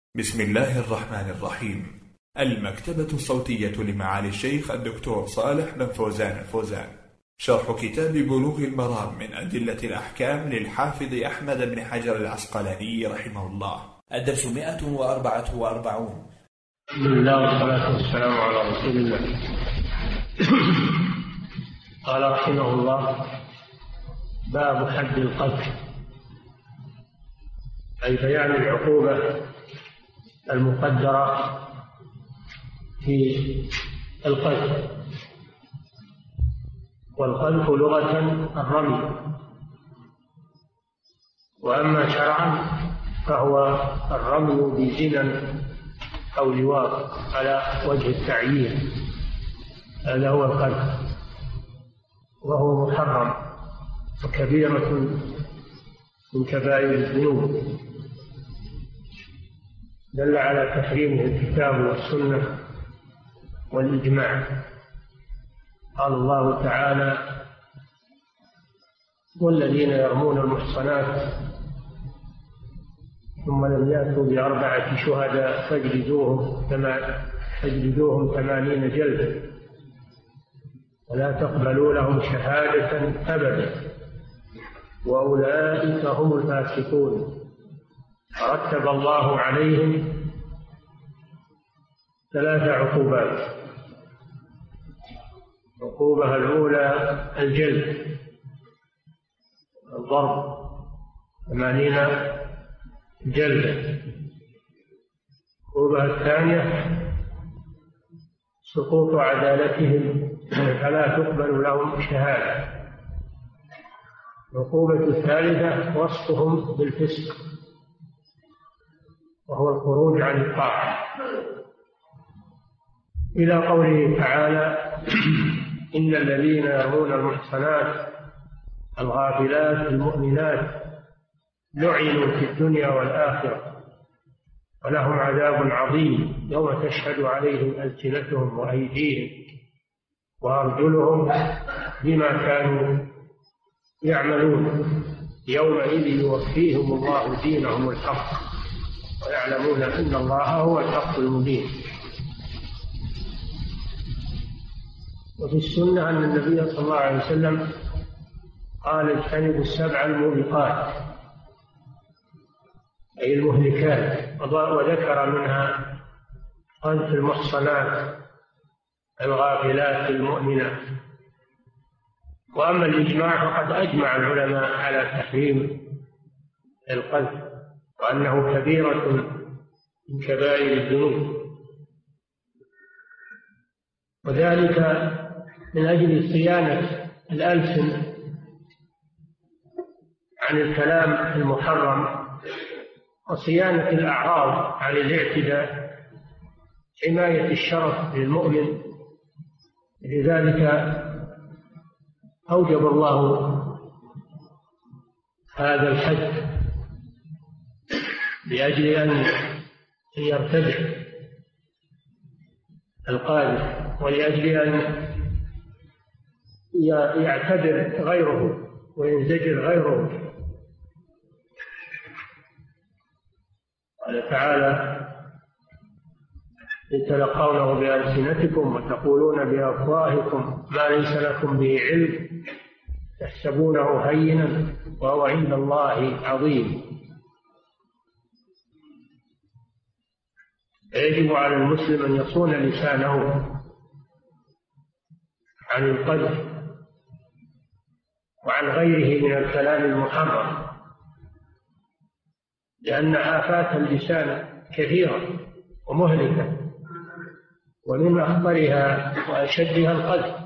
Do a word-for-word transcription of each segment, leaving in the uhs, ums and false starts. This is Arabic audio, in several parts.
بسم الله الرحمن الرحيم. المكتبة الصوتية لمعالي الشيخ الدكتور صالح بن فوزان الفوزان، شرح كتاب بلوغ المرام من أدلة الأحكام للحافظ أحمد بن حجر العسقلاني رحمه الله. الدرس مئة وأربعة وأربعون. بسم الله والصلاة والسلام على رسول الله. قال رحمه الله: باب حد القذف، أي بيان العقوبة المقدرة في القذف. والقذف لغة الرمي، وأما شرعا فهو الرمي بزنا أو لواط على وجه التعيين، هذا هو القذف، وهو محرم وكبيرة من كبائر الذنوب، دل على تحريمه الكتاب والسنة والإجماع. قال الله تعالى: والذين يرمون المحصنات ثم لم يأتوا بأربعة شهداء فاجلدوهم فاجلدوهم ثمانين جلدة ولا تقبلوا لهم شهادة أبدا وأولئك هم الفاسقون. فرتب الله عليهم ثلاث عقوبات. العقوبة الأولى الجلد، الضرب ثمانين جلدة. العقوبة الثانية سقوط عدالتهم فلا تقبل لهم شهادة. العقوبة الثالثة وصفهم بالفسق، وهو الخروج عن الطاعة، إلى قوله تعالى: إن الذين يرمون المحصنات الغافلات المؤمنات لعنوا في الدنيا والآخرة ولهم عذاب عظيم يوم تشهد عليهم ألسنتهم وأيديهم وأرجلهم بما كانوا يعملون يومئذ يوفيهم الله دينهم الحق ويعلمون أن الله هو الحق المبين. وفي السنة أن النبي صلى الله عليه وسلم قال: اجتنبوا السبع الموبقات، أي المهلكات، وذكر منها قذف المحصنات الغافلات المؤمنات. وأما الإجماع فقد أجمع العلماء على تحريم القذف، وأنه كبيرة من كبائر الذنوب، وذلك من أجل صيانة الألسن عن الكلام المحرم وصيانة الأعراض عن الاعتداء، حماية الشرف للمؤمن. لذلك أوجب الله هذا الحد لأجل أن يرتدع القاذف، ولأجل أن يعتبر غيره وينزجر غيره. قال تعالى: إن تلقونه بألسنتكم وتقولون بأفواهكم ما ليس لكم به علم تحسبونه هينا وهو عند الله عظيم. يجب على المسلم أن يصون لسانه عن القذف وعن غيره من الكلام المحرم، لأن آفات اللسان كثيرة ومهلكة، ومن أخطرها وأشدها القذف.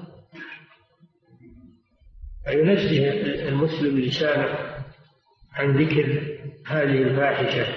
فينزه المسلم لسانه عن ذكر هذه الفاحشة،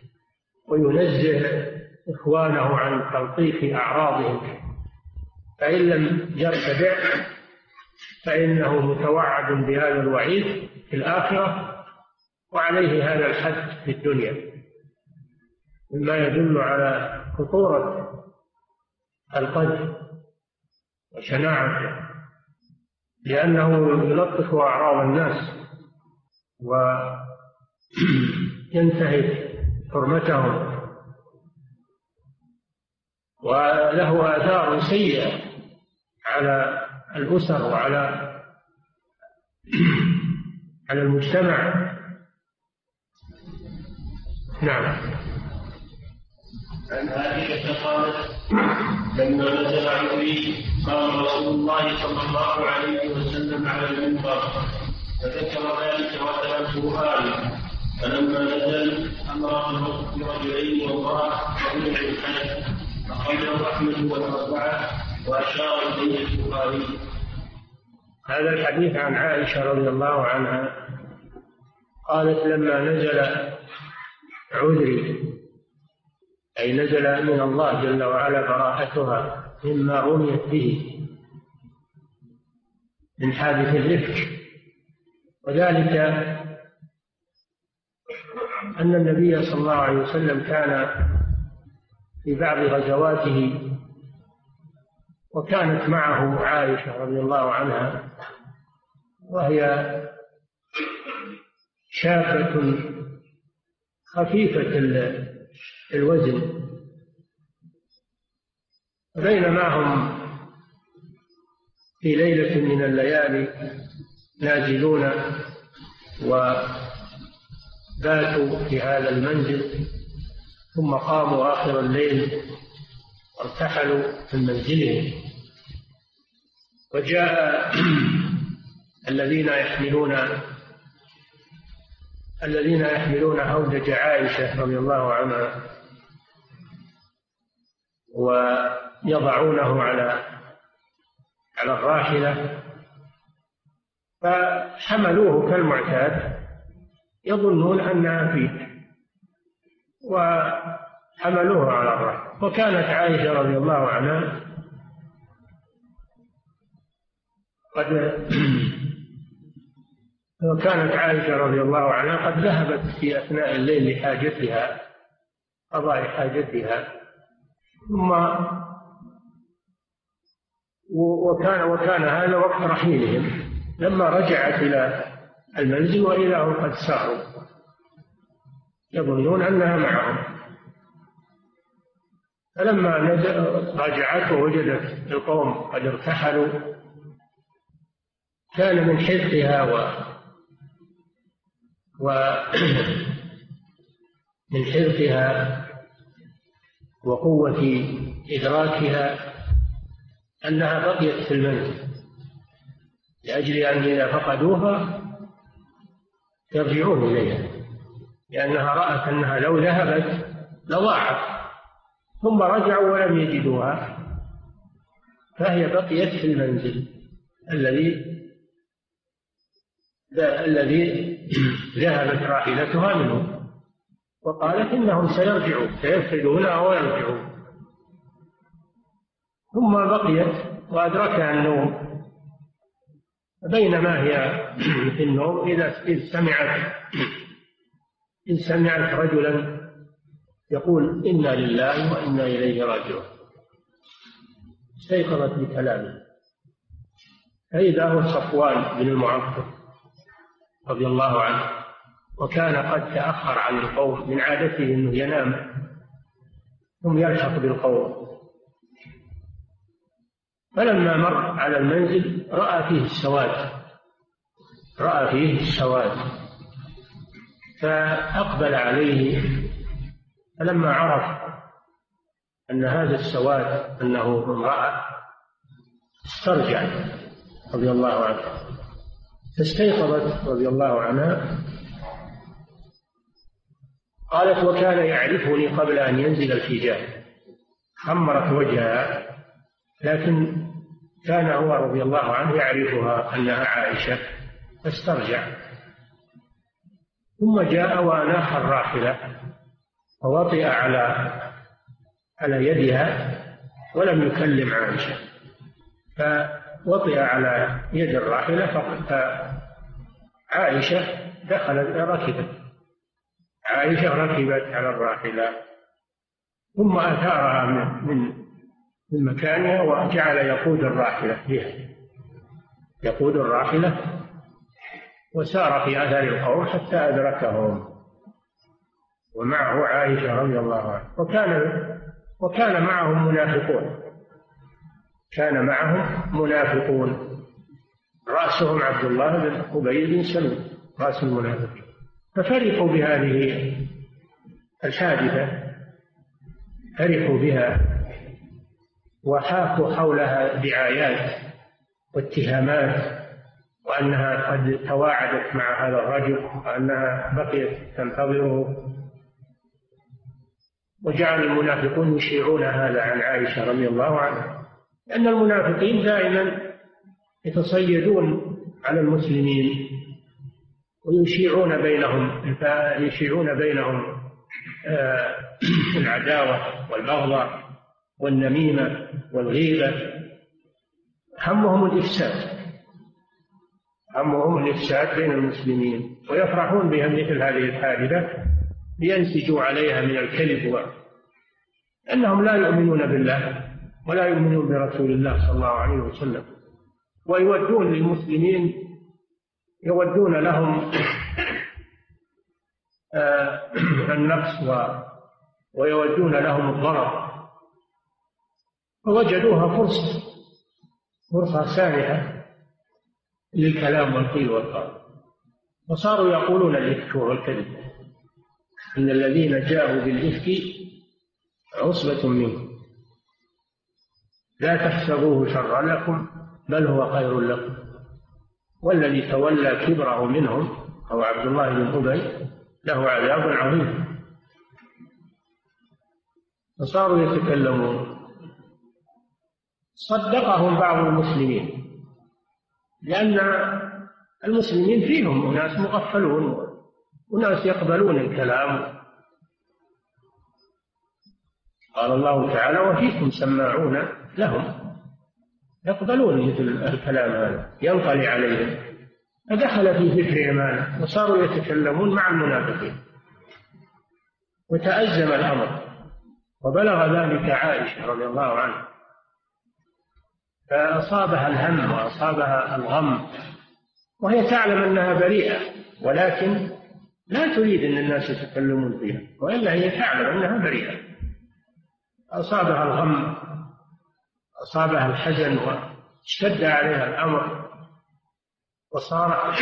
وينزه إخوانه عن تلطيف أعراضهم، فإن لم يرتدع فإنه متوعد بهذا الوعيد في الآخرة، وعليه هذا الحد في الدنيا، مما يدل على خطورة القذف وشناعته، لأنه يلطف أعراض الناس وينتهك حرمتهم وله آثار سيئة على الأسر وعلى على المجتمع. نعم. عن عائشة قالت: لما نزل عمري قام رسول الله صلى الله عليه وسلم على المنبر فذكر ذلك وتلته آية، فلما نزل أمر برجلين وامرأة وابن الحنف أخرجه أحمد والأربعة وأشار إليه البخاري. هذا الحديث عن عائشة رضي الله عنها قالت: لما نزل عذري، أي نزل من الله جل وعلا براءتها مما رميت به من حادث الإفك، وذلك أن النبي صلى الله عليه وسلم كان في بعض غزواته وكانت معه عائشة رضي الله عنها، وهي شابة خفيفة الوزن، بينما هم في ليلة من الليالي نازلون وباتوا في هذا المنزل، ثم قاموا آخر الليل وارتحلوا من منزلهم، وجاء الذين يحملون الذين يحملون هودج عائشة رضي الله عنها ويضعونه على على الراحلة، فحملوه كالمعتاد يظنون أنها فيه وحملوه على الراحلة. وكانت عائشة رضي الله عنها قد وكانت عائشة رضي الله عنها قد ذهبت في أثناء الليل لحاجتها، قضاء حاجتها، ثم وكان وكان هذا وقت رحيلهم، لما رجعت إلى المنزل وإذا هم قد ساروا يظنون أنها معهم، فلما رجعت ووجدت القوم قد ارتحلوا كان من حرصها و ومن حرصها وقوة إدراكها أنها بقيت في المنزل لأجل أن إذا فقدوها يرجعون إليها، لأنها رأت أنها لو ذهبت لضاعت، ثم رجعوا ولم يجدوها، فهي بقيت في المنزل الذي الذي ذهبت راحلتها منه، وقالت إنهم سيرجعون سيفقدونها ويرجعون. ثم بقيت وأدركها النوم، بينما هي في النوم إذا سمعت إذ سمعت رجلا يقول: إنا لله وإنا إليه راجعون، استيقظت بكلامه، فإذا هو صفوان بن المعطل رضي الله عنه، وكان قد تأخر عن القوم، من عادته أنه ينام ثم يلحق بالقوم، فلما مر على المنزل رأى فيه السواد رأى فيه السواد فأقبل عليه، فلما عرف أن هذا السواد أنه امرأة استرجع رضي الله عنه، فاستيقظت رضي الله عنها. قالت: وكان يعرفني قبل أن ينزل الحجاب، حمرت وجهها، لكن كان هو رضي الله عنه يعرفها أنها عائشة، فاسترجع، ثم جاء وأناخ الراحلة ووطئ على على يدها ولم يكلم عائشة، فوطئ على يد الراحلة، فعائشة دخلت ركبت عائشة ركبت على الراحلة، ثم أثارها من من مكانها وجعل يقود الراحلة بها يقود الراحلة وسار في أثر القوم حتى أدركهم، ومعه عائشة رضي الله عنها. وكان وكان معهم منافقون كان معهم منافقون رأسهم عبد الله بن أبي بن سلول رأس المنافقين، ففرحوا بهذه الحادثة، فرحوا بها وحاكوا حولها دعايات واتهامات، وأنها قد تواعدت مع هذا الرجل وأنها بقيت تنتظره، وجعل المنافقون يشيعون هذا عن عائشة رضي الله عنها، لأن المنافقين دائما يتصيدون على المسلمين ويشيعون بينهم يشيعون بينهم العداوة والبغضاء والنميمة والغيبة، همهم الإفساد همهم الإفساد بين المسلمين، ويفرحون بها مثل هذه الحادثة لينسجوا عليها من الكذب، لأنهم لا يؤمنون بالله ولا يؤمنون برسول الله صلى الله عليه وسلم، ويودون للمسلمين يودون لهم النقص ويودون لهم الضرر، فوجدوها فرصة فرصة سانحة للكلام والقيل والقال، وصاروا يقولون الإفك والكذب، إن الذين جاءوا بالإفك عصبة منكم لا تحسبوه شرا لكم بل هو خير لكم، والذي تولى كبره منهم هو عبد الله بن أبي له عذاب عظيم. فصاروا يتكلمون. صدقهم بعض المسلمين، لأن المسلمين فيهم أناس مغفلون وناس يقبلون الكلام. قال الله تعالى: وفيكم سماعون لهم، يقبلون مثل الكلام هذا ينطلي عليهم، فدخل في فكرهم هذا وصاروا يتكلمون مع المنافقين، وتأزم الأمر وبلغ ذلك عائشة رضي الله عنها، فأصابها الهم وأصابها الغم، وهي تعلم أنها بريئة، ولكن لا تريد أن الناس يتكلمون فيها، وإلا هي تعلم أنها بريئة. أصابها الغم، أصابها الحزن، واشتد عليها الأمر، وصار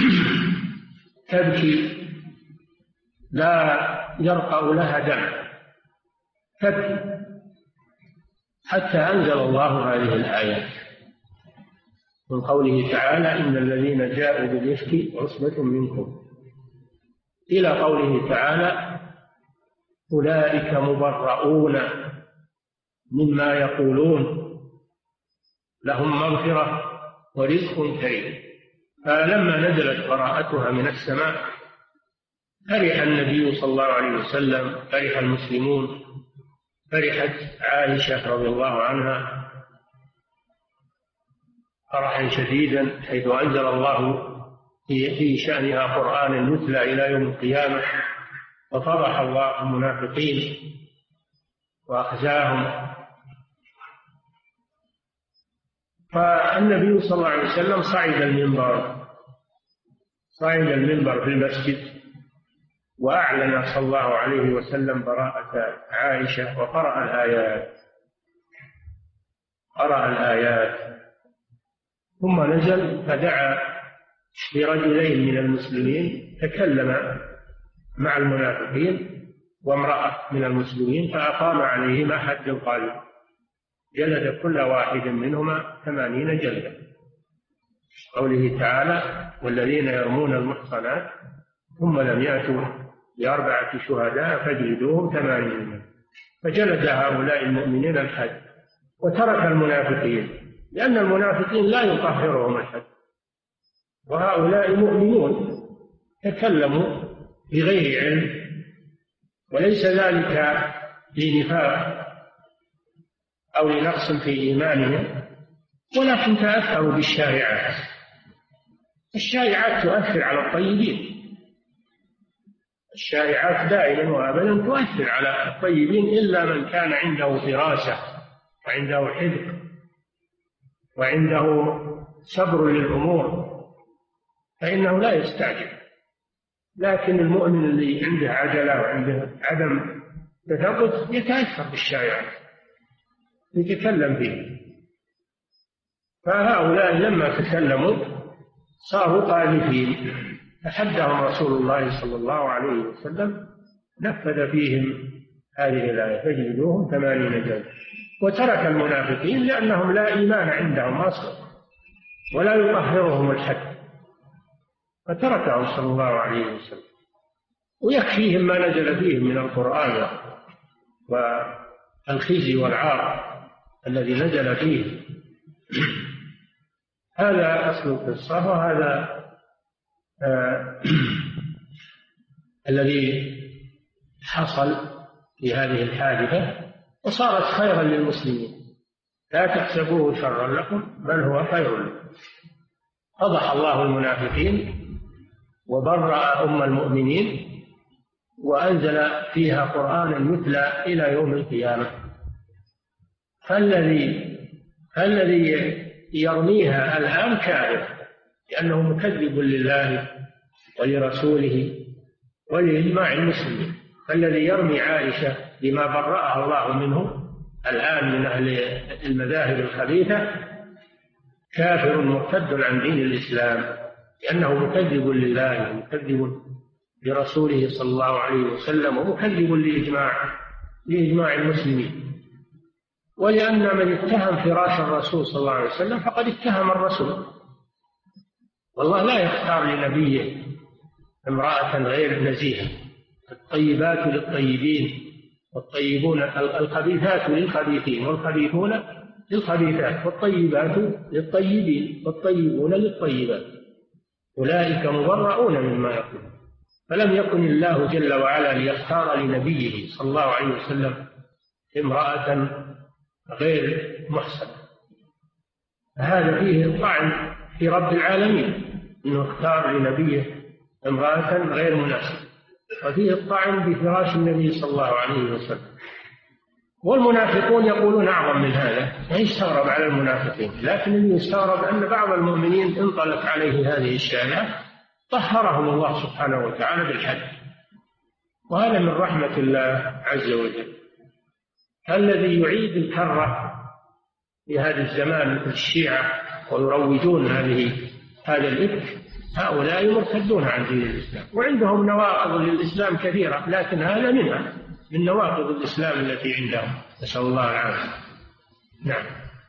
تبكي لا يرقى لها دم، تبكي حتى أنزل الله هذه الآيات من قوله تعالى: إن الذين جاءوا بالإفك عصبة منكم، إلى قوله تعالى: أولئك مبرؤون مما يقولون لهم مغفرة ورزق كريم. فلما نزلت براءتها من السماء فرح النبي صلى الله عليه وسلم، فرح المسلمون، فرحت عائشة رضي الله عنها فرحا شديدا، حيث أنزل الله في شأنها قرآنا يتلى إلى يوم القيامة، وفضح الله المنافقين وأخزاهم. فالنبي صلى الله عليه وسلم صعد المنبر صعد المنبر في المسجد، وأعلن صلى الله عليه وسلم براءة عائشة، وقرأ الآيات قرأ الآيات ثم نزل فدعا برجلين من المسلمين تكلم مع المنافقين وامرأة من المسلمين، فأقام عليهما حد القذف، جلد كل واحد منهما ثمانين جلدة، قوله تعالى: والذين يرمون المحصنات ثم لم يأتوا بأربعة شهداء فاجلدوهم ثمانين. فجلد هؤلاء المؤمنين الحد وترك المنافقين، لأن المنافقين لا يطهرهم الحد، وهؤلاء مؤمنون تكلموا بغير علم، وليس ذلك لنفاق أو لنقص في إيمانهم، ولكن تأثروا بالشائعات. الشائعات تؤثر على الطيبين، الشائعات دائما وأبدا تؤثر على الطيبين، إلا من كان عنده فراسة وعنده حذق وعنده صبر للأمور فإنه لا يستعجل. لكن المؤمن اللي عنده عجلة وعنده عدم تثبت يتأثر بالشائعات، يتكلم فيه. فهؤلاء لما تكلموا صاروا قاذفين، فحدهم رسول الله صلى الله عليه وسلم، نفذ فيهم هذه الآية: فاجلدوهم ثمانين جلدة. وترك المنافقين لأنهم لا إيمان عندهم أصلا ولا يطهرهم الحد، فتركهم صلى الله عليه وسلم. ويكفيهم ما نزل فيهم من القرآن والخزي والعار الذي نزل فيه. هذا أصل القصة، وهذا آه الذي حصل في هذه الحادثة، وصارت خيرا للمسلمين. لا تحسبوه شرا لكم بل هو خير لكم. فضح الله المنافقين وبرأ أم المؤمنين، وأنزل فيها قرآنا يتلى إلى يوم القيامة. فالذي فالذي يرميها الآن كافر، لأنه مكذب لله ولرسوله ولإجماع المسلمين. فالذي يرمي عائشة بما برأها الله منه الآن من أهل المذاهب الخبيثة كافر مرتد عن دين الإسلام، لأنه مكذب لله ومكذب لرسوله صلى الله عليه وسلم ومكذب لإجماع لإجماع المسلمين. ولأن من اتهم فراش الرسول صلى الله عليه وسلم فقد اتهم الرسول، والله لا يختار لنبيه امرأة غير نزيهة. الطيبات للطيبين والطيبون، الخبيثات للخبيثين والخبيثون للخبيثات، والطيبات للطيبين والطيبون للطيبات، أولئك مبرؤون مما يقولون. فلم يكن الله جل وعلا ليختار لنبيه صلى الله عليه وسلم امرأة غير محسنة. هذا فيه طعن في رب العالمين، أنه اختار لنبيه امرأة غير مناسبة، وفيه الطعن بفراش النبي صلى الله عليه وسلم. والمنافقون يقولون أعظم من هذا، ما يستغرب على المنافقين، لكن اللي يستغرب أن بعض المؤمنين انطلق عليه هذه الشائعة طهرهم الله سبحانه وتعالى بالحد، وهذا من رحمة الله عز وجل. الذي يعيد الكرة في هذا الزمان مثل الشيعة ويروجون هذه هذا الإفك، هؤلاء مرتدون عن دين الإسلام، وعندهم نواقض للإسلام كثيرة، لكن هذا منها من نواقض الإسلام التي عندهم، نسأل الله العافية. نعم.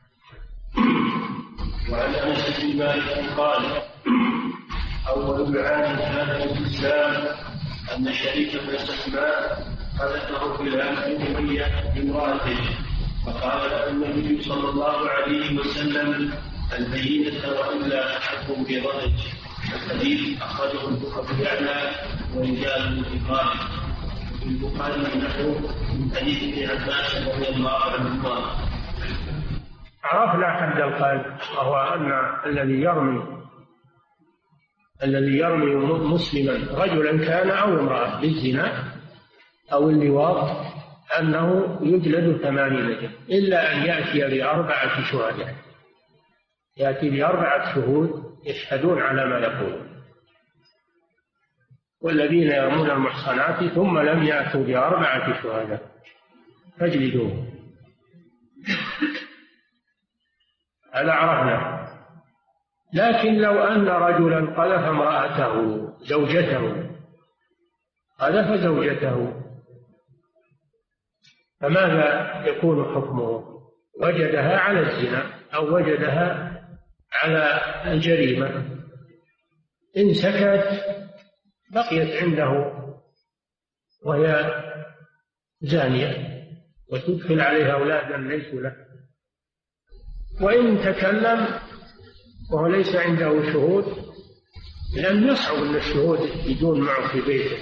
وعن أنس بن مالك قال: أول دعاء كان في الإسلام أن شريك بن سلمان حدثه في الأمريكية بامرأته، فقال له النبي صلى الله عليه وسلم: البينة وإلا تحكم بضرج. الحديث أخرجه البخاري ورجاله ثقات. في البخاري نحو من حديث ابن عباس رضي الله عنهما. عرفنا حد القذف، وهو أن الذي يرمي الذي يرمي مسلما رجلا كان أو امرأة بالزنا أو اللواط أنه يجلد ثمانين جلدة، إلا أن يأتي بأربعة شهداء، يأتي بأربعة شهود يشهدون على ما يقول. والذين يرمون المحصنات ثم لم يأتوا بأربعة شهداء فاجلدوه. هذا عرفنا. لكن لو أن رجلا قذف امرأته زوجته قذف زوجته فماذا يكون حكمه؟ وجدها على الزنا أو وجدها على الجريمة، إن سكت بقيت عنده وهي زانية وتدخل عليها أولادا ليسوا له، وإن تكلم وهو ليس عنده شهود، لأن يصعب أن الشهود يجون معه في بيته.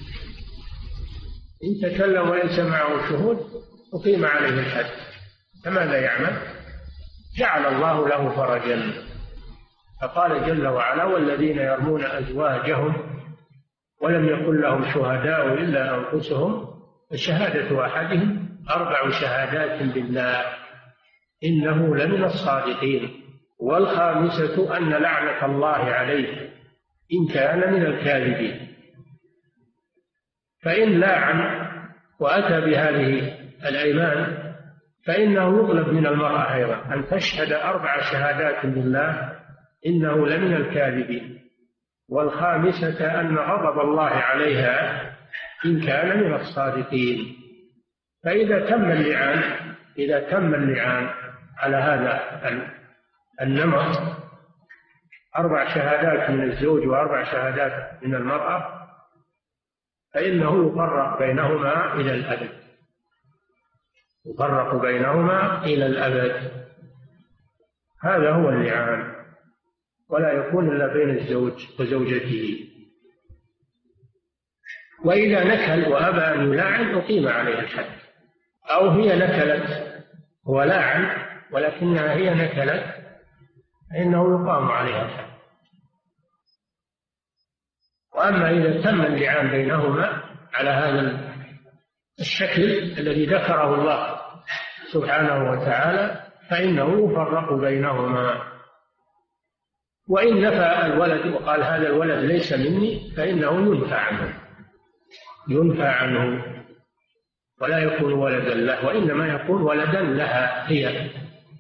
إن تكلم وليس معه شهود أقيم عليه الحد، فماذا يعمل؟ جعل الله له فرجا، فقال جل وعلا: والذين يرمون أزواجهم ولم يكن لهم شهداء إلا أنفسهم فشهادة أحدهم أربع شهادات بالله إنه لمن الصادقين، والخامسة أن لعنة الله عليه إن كان من الكاذبين. فإن لاعن وأتى بهذه الأيمان فإنه يطلب من المرأة أيضا أن تشهد أربع شهادات لله إنه لمن الكاذبين، والخامسة أن غضب الله عليها إن كان من الصادقين. فإذا تم اللعان إذا تم اللعان على هذا النمط، أربع شهادات من الزوج وأربع شهادات من المرأة، فإنه يفرق بينهما إلى الأبد، يفرق بينهما إلى الأبد. هذا هو اللعان، ولا يكون إلا بين الزوج وزوجته. وإذا نكل وأبى أن يلاعن أقيم عليه الحد، أو هي نكلت ولاعن ولكنها هي نكلت فإنه يقام عليها الحد. وأما إذا تم اللعان بينهما على هذا الشكل الذي ذكره الله سبحانه وتعالى فإنه يفرق بينهما. وإن نفى الولد وقال هذا الولد ليس مني فإنه ينفى عنه ينفى عنه ولا يكون ولدا له، وإنما يكون ولدا لها هي.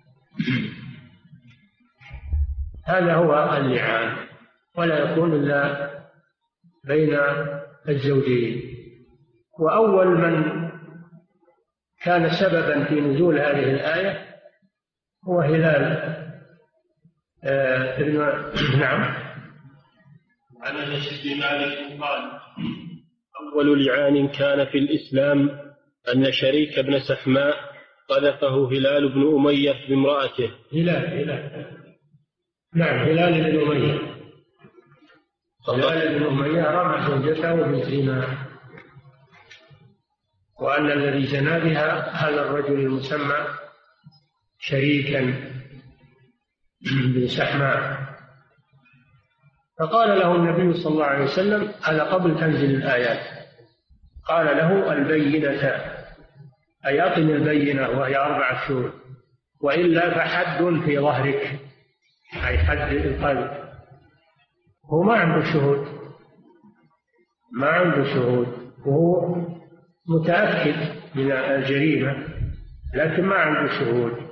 هذا هو اللعان، ولا يكون إلا بين الزوجين. وأول من كان سببا في نزول هذه الآية هو هلال آه ابن نعم عن أنس بن مالك قال: أول لعان كان في الإسلام أن شريك بن سحماء قذفه هلال بن أمية بامرأته. هلال هلال نعم هلال بن أمية هلال بن أمية رمى زوجته بالزنا، وأن الذي زنى بها هذا الرجل المسمى شريكا بن سحماء. فقال له النبي صلى الله عليه وسلم هذا قبل تنزل الآيات، قال له البينة أي أقم البينة وهي أربعة شهور، وإلا فحد في ظهرك أي حد القلب. هو ما عنده شهود ما عنده شهود وهو متأكد من الجريمة لكن ما عنده شهود.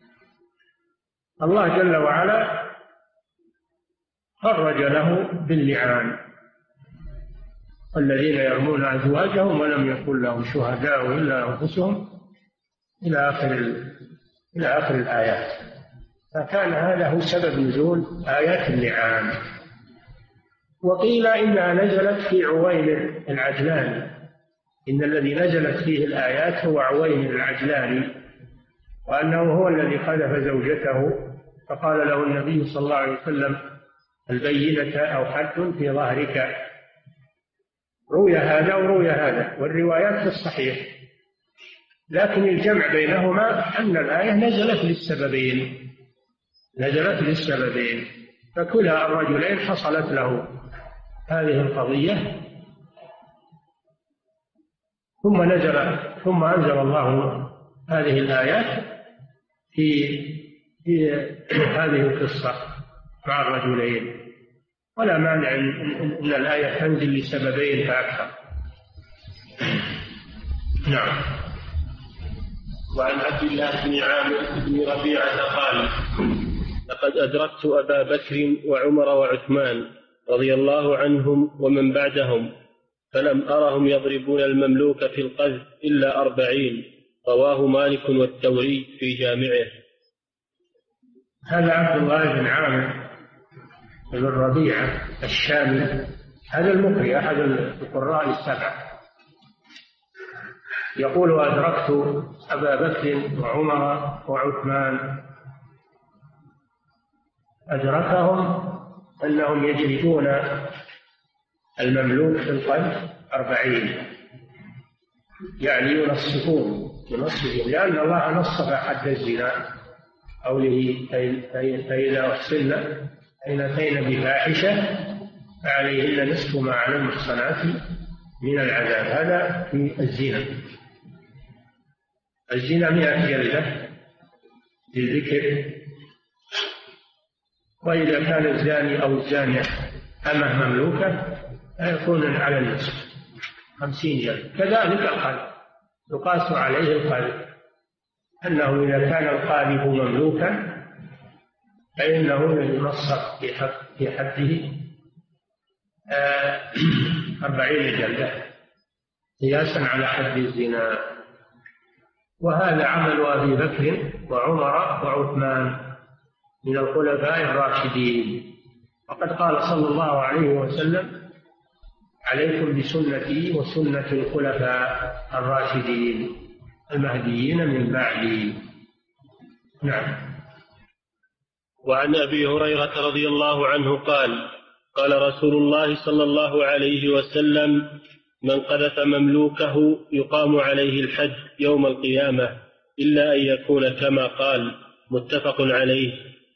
الله جل وعلا خرج له باللعان: الذين يرمون أزواجهم ولم يكن لهم شهداء إلا أنفسهم إلى آخر إلى آخر الآيات. فكان هذا هو سبب نزول آيات اللعان. وقيل إنها نزلت في عويمر العجلاني، إن الذي نزلت فيه الآيات هو عويمر العجلاني، وأنه هو الذي قذف زوجته، فقال له النبي صلى الله عليه وسلم البينة أو حد في ظهرك. روي هذا وروي هذا، والروايات في الصحيح، لكن الجمع بينهما أن الآية نزلت للسببين نزلت للسببين فكلا الرجلين حصلت له هذه القضية. ثم نزل ثم أنزل الله هذه الآيات في في هذه القصة مع الرجلين، ولا مانع أن الآية تنزل لسببين فأكثر. نعم. وعن عبد الله بن عامر بن ربيعة قال: لقد أدركت أبا بكر وعمر وعثمان رضي الله عنهم ومن بعدهم فلم أرهم يضربون المملوك في القذف إلا أربعين. رواه مالك والثوري في جامعه. هذا عبد الله بن عامر بن ربيعة الشامي، هذا المقرئ أحد القراء السبعة، يقول: أدركت أبا بكر وعمر وعثمان. أدركهم أنهم يجلدون المملوك في القذف أربعين، يعني ينصفون ينصفون لأن الله نصف حد الزنا قوله: فإذا أحسن إن أتين بفاحشة فعليهن نصف ما على المحصنات من العذاب. هذا في الزنا. الزنا مئة جلدة للذكر، وإذا كان الزاني أو الزانية أمه مملوكة فيكون على النصف خمسين جلدة. كذلك القذف يقاس عليه القذف، أنه إذا كان القاذف مملوكا فإنه ينصر في حد في حده أربعين جلدة قياسا على حد الزنا. وهذا عمل أبي بكر وعمر وعثمان من الخلفاء الراشدين. وقد قال صلى الله عليه وسلم: عليكم بسنتي وسنة الخلفاء الراشدين المهديين من بعدي. نعم. وعن أبي هريرة رضي الله عنه قال: قال رسول الله صلى الله عليه وسلم: من قذف مملوكه يقام عليه الحد يوم القيامة إلا أن يكون كما قال. متفق عليه.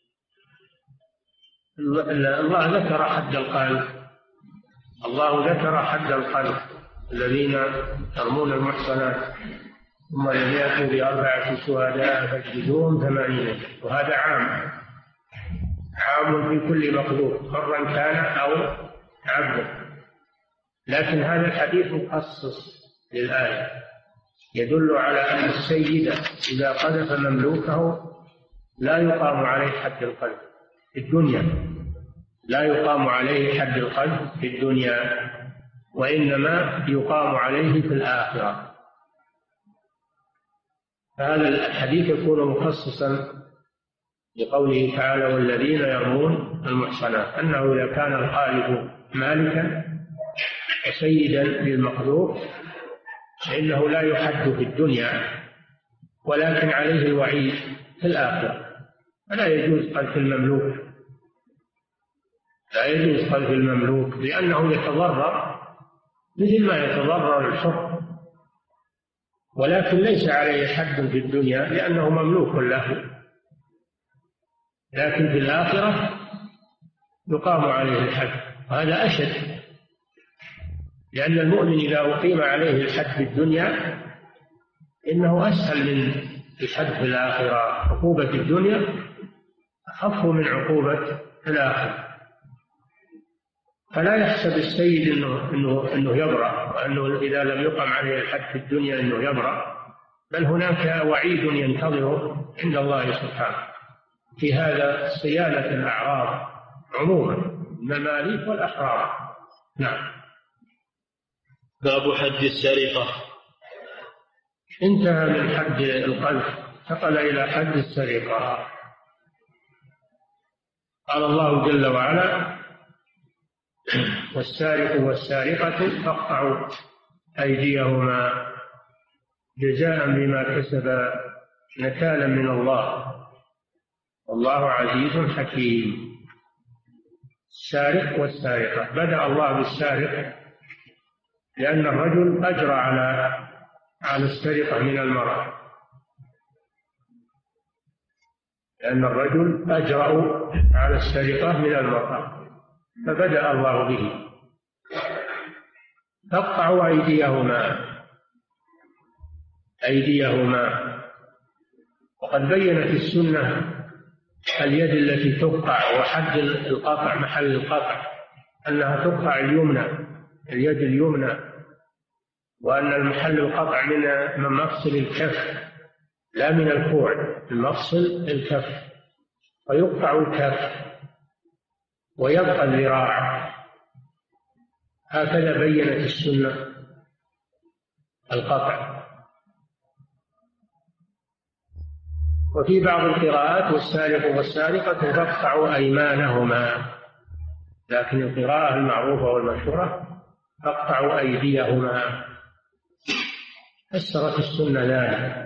الله ذكر حد القذف، الله ذكر حد القذف الذين يرمون المحصنات ثم لم يأتوا بأربعة شهداء فاجلدوهم ثمانين. وهذا عام عام في كل مخلوق حرا كان أو عبدا، لكن هذا الحديث مخصص للآية يدل على أن السيد إذا قذف مملوكه لا يقام عليه حد القذف في الدنيا، لا يقام عليه حد القذف في الدنيا، وإنما يقام عليه في الآخرة. فهذا الحديث يكون مخصصا لقوله تعالى: والذين يرمون المحصنات، أنه إذا كان القاذف مالكا وسيدا للمخلوق فإنه لا يحد في الدنيا، ولكن عليه الوعيد في الآخرة. فلا يجوز قذف المملوك، لا يجوز قذف المملوك لأنه يتضرر مثل ما يتضرر الحر، ولكن ليس عليه حد في الدنيا لأنه مملوك له، لكن في الآخرة يقام عليه الحد. وهذا أشد، لأن المؤمن إذا أقيم عليه الحد في الدنيا إنه أسهل من الحد في الآخرة. عقوبة الدنيا أخف من عقوبة الآخرة. فلا يحسب السيد إنه, إنه, إنه يبرأ، وأنه إذا لم يقم عليه الحد في الدنيا إنه يبرأ، بل هناك وعيد ينتظره عند الله سبحانه في هذا صيانة الأعراض عموما من المماليك والأحرار. نعم. باب حد السرقة. انتهى من حد القذف انتقل إلى حد السرقة. قال الله جل وعلا: والسارق والسارقة فاقطعوا أيديهما جزاء بما كسبا نكالا من الله والله عزيز حكيم. السارق والسارقة، بدأ الله بالسارق لأن الرجل أجرى على على السرقة من المرأة، لأن الرجل أجرأ على السرقة من المرأة، فبدأ الله به. تقطع أيديهما أيديهما وقد بينت السنة اليد التي تقطع وحد القطع محل القطع أنها تقطع اليمنى، اليد اليمنى، وأن المحل القطع من من مفصل الكف لا من الكوع، من مفصل الكف، فيقطع الكف ويبقى الذراع. هكذا بينت السنة القطع. وفي بعض القراءات: والسارق والسارقة فاقطعوا أيمانهما، لكن القراءة المعروفة والمشهورة فاقطعوا أيديهما. فسرت السنة ذلك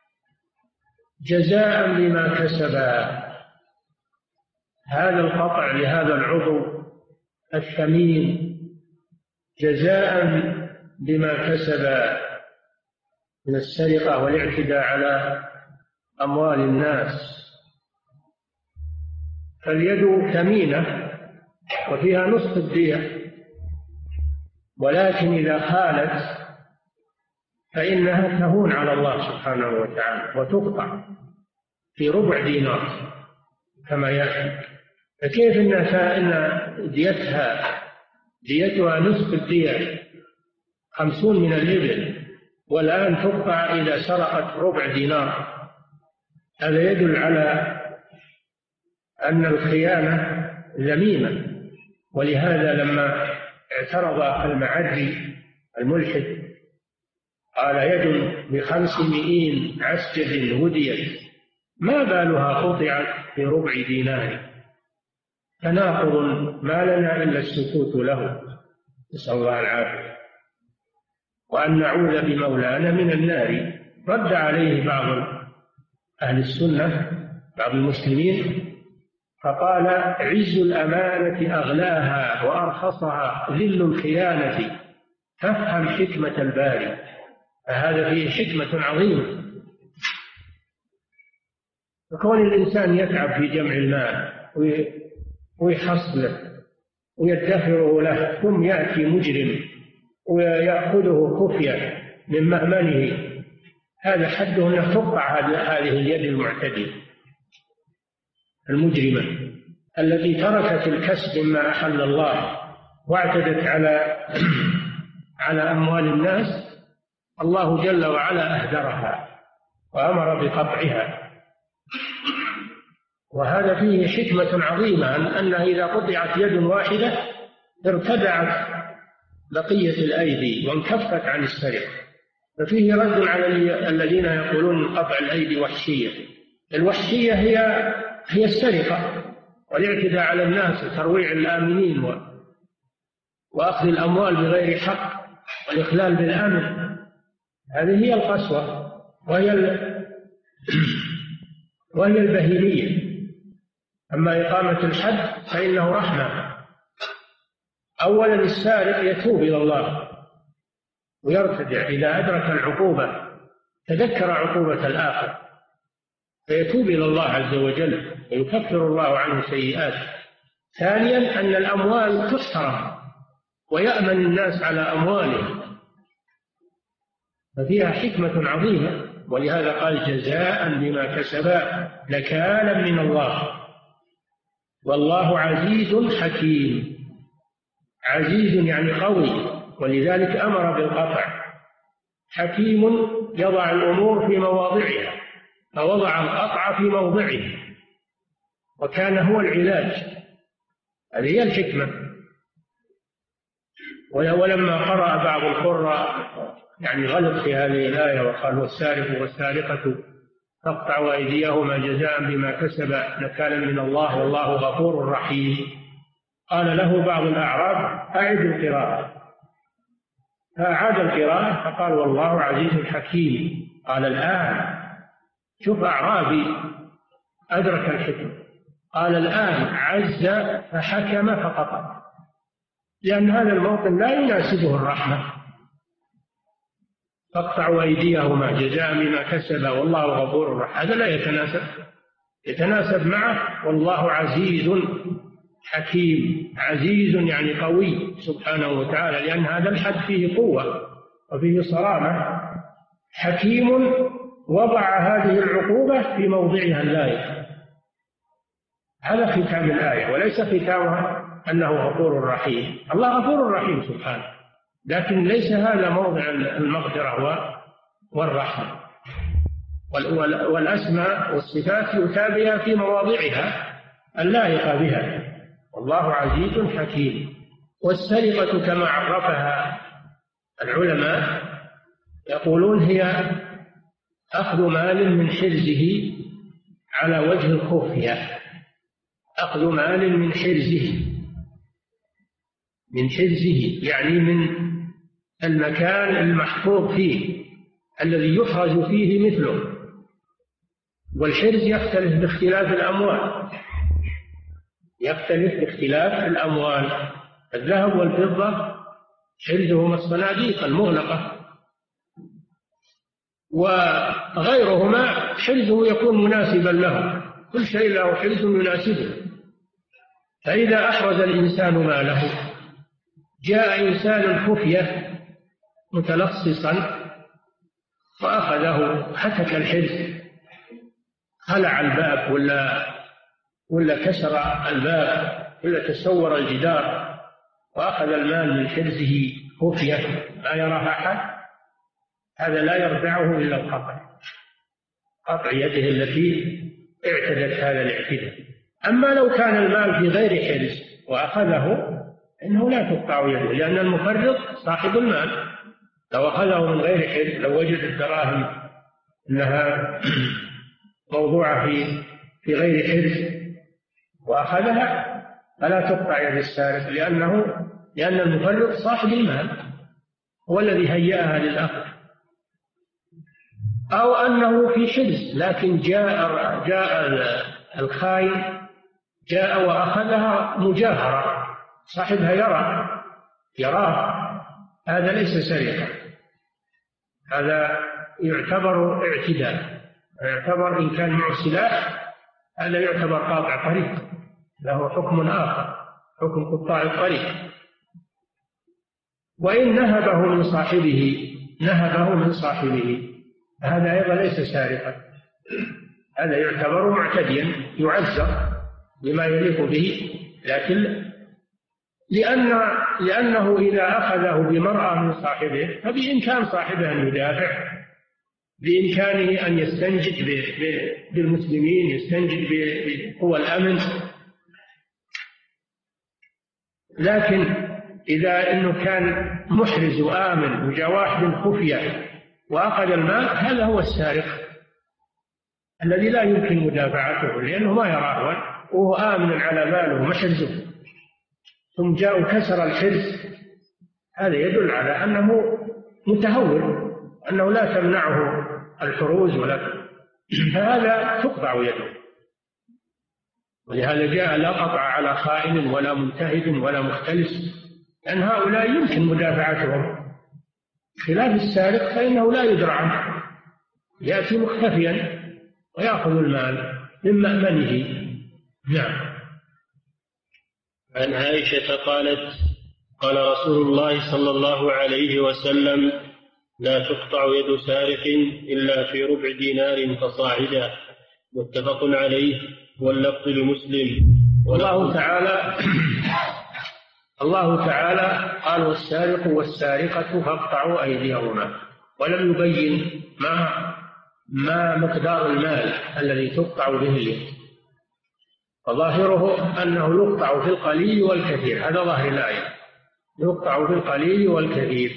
جزاء بما كسبا. هذا القطع لهذا العضو الثمين جزاء بما كسبا من السرقة والاعتداء على أموال الناس. فاليد ثمينة وفيها نصف الدية، ولكن إذا خالت فإنها تهون على الله سبحانه وتعالى وتقطع في ربع دينار كما يأتي. فكيف إن ديتها ديتها نصف الدية خمسون من الإبل، والآن تقطع إذا سرقت ربع دينار هذا يدل على أن الخيانة ذميمة. ولهذا لما اعترض المعري الملحد قال يد بخمس مئين عسكر هديت ما بالها قطعت في ربع دينار، تناقض ما لنا إلا السكوت له، نسأل الله العافية، وأن نعوذ بمولانا من النار. رد عليه بعض أهل السنة بعض المسلمين فقال عز الأمانة أغلاها وأرخصها ذل الخيانة، فافهم حكمة الباري. فهذا فيه حكمة عظيمة. فكون الإنسان يتعب في جمع المال ويحصله ويدخره له، ثم يأتي مجرم ويأخذه خفية من مأمنه، هذا حده أن تقطع هذه اليد المعتدية المجرمة التي تركت الكسب مما أحل الله واعتدت على على أموال الناس. الله جل وعلا أهدرها وأمر بقطعها. وهذا فيه حكمة عظيمة، أن إذا قطعت يد واحدة ارتدعت بقية الأيدي وانكفت عن السرقة. ففيه رد على الذين يقولون قطع الأيدي وحشية. الوحشية هي هي السرقة والاعتداء على الناس وترويع الآمنين وأخذ الأموال بغير حق والإخلال بالأمن. هذه هي القسوة وهي وهي البهيمية. أما إقامة الحد فإنه رحمة. أولا السارق يتوب إلى الله ويرتدع إذا أدرك العقوبة، تذكر عقوبة الآخر فيتوب إلى الله عز وجل ويكفر الله عنه سيئاته. ثانيا أن الأموال تحترم ويأمن الناس على أموالهم، ففيها حكمة عظيمة. ولهذا قال جزاء بما كسبا نكالا من الله والله عزيز حكيم. عزيز يعني قوي، ولذلك أمر بالقطع. حكيم يضع الأمور في مواضعها، فوضع القطع في موضعه وكان هو العلاج. هذه هي الحكمة. ولما قرأ بعض القراء يعني غلط في هذه الآية وقال والسارق والسارقة فاقطعوا أيديهما جزاء بما كسب نكالا من الله والله غفور رحيم، قال له بعض الأعراب أعد القراءة، فأعاد القراءة فقال والله عزيز حكيم. قال الآن شوف أعرابي أدرك الحكم، قال الآن عز فحكم فقطع، لأن هذا الموطن لا يناسبه الرحمة. فاقطعوا أيديهما جزاء بما كسب والله غفور رحيم، هذا لا يتناسب. يتناسب معه والله عزيز حكيم. عزيز يعني قوي سبحانه وتعالى، لأن هذا الحد فيه قوة وفيه صرامة. حكيم وضع هذه العقوبة في موضعها اللائق. هذا ختام الآية، وليس ختامها أنه غفور رحيم. الله غفور رحيم سبحانه، لكن ليس هذا موضع المغفرة والرحمة. والأسماء والصفات يتابعها في مواضعها اللائقة بها. والله عزيز حكيم. والسرقة كما عرفها العلماء يقولون هي أخذ مال من حرزه على وجه الخفية. أخذ مال من حرزه من حرزه يعني من المكان المحفوظ فيه الذي يحرز فيه مثله. والحرز يختلف باختلاف الأموال يختلف باختلاف الأموال. الذهب والفضة حرزهما الصناديق المغلقة، وغيرهما حرزه يكون مناسبا له، كل شيء له حرز يناسبه. فإذا أحرز الإنسان ماله جاء إنسان خفية متلصصا وأخذه حتك الحرز، خلع الباب ولا ولا كسر الباب ولا تسور الجدار وأخذ المال من حرزه خفية لا يراها أحد، هذا لا يردعه إلا القطع. قطع يده التي اعتدت هذا الاعتداء. أما لو كان المال في غير حرز وأخذه إنه لا تقطع يده، لأن المفرط صاحب المال. لو أخذه من غير حرز، لو وجد الدراهم أنها موضوعة في في غير حرز وأخذها فلا تقطع يد السارق، لأنه لأن المفرط صاحب المال هو الذي هيأها للأخذ. أو أنه في حرز لكن جاء جاء الخائن جاء وأخذها مجاهرة، صاحبها يرى يراه، هذا ليس سرقة، هذا يعتبر اعتداء، يعتبر إن كان معه سلاح هذا يعتبر قاطع طريق، له حكم آخر، حكم قطاع الطريق. وإن نهبه من صاحبه نهبه من صاحبه هذا أيضا ليس سارقا، هذا يعتبر معتديا يعزر بما يليق به، لكن لأن لأنه إذا أخذه بمرأة من صاحبه فبإمكان صاحبه أن يدافع، بإمكانه أن يستنجد بالمسلمين، يستنجد بقوى الأمن. لكن إذا أنه كان محرز وآمن وجاء واحد خفية وأخذ المال هذا هو السارق الذي لا يمكن مدافعته، لأنه ما يراه وهو آمن على ماله محرزه، ثم جاء وكسر الحرز، هذا يدل على أنه متهور، أنه لا تمنعه الحروز ولا فهذا تقطع يده. ولهذا جاء لا قطع على خائن ولا منتهب ولا مختلس، لأن هؤلاء يمكن مدافعتهم، خلاف السارق فإنه لا يدرى عنه، يأتي مختفيا ويأخذ المال من مأمنه. نعم. عن عائشة قالت قال رسول الله صلى الله عليه وسلم لا تقطع يد سارق إلا في ربع دينار فصاعدا، متفق عليه واللفظ لمسلم. الله تعالى الله تعالى قال والسارق والسارقة فاقطعوا أيديهما، ولم يبين ما ما مقدار المال الذي تقطع به اليد، فظاهره أنه يقطع في القليل والكثير، هذا ظاهر الآية، يقطع في القليل والكثير.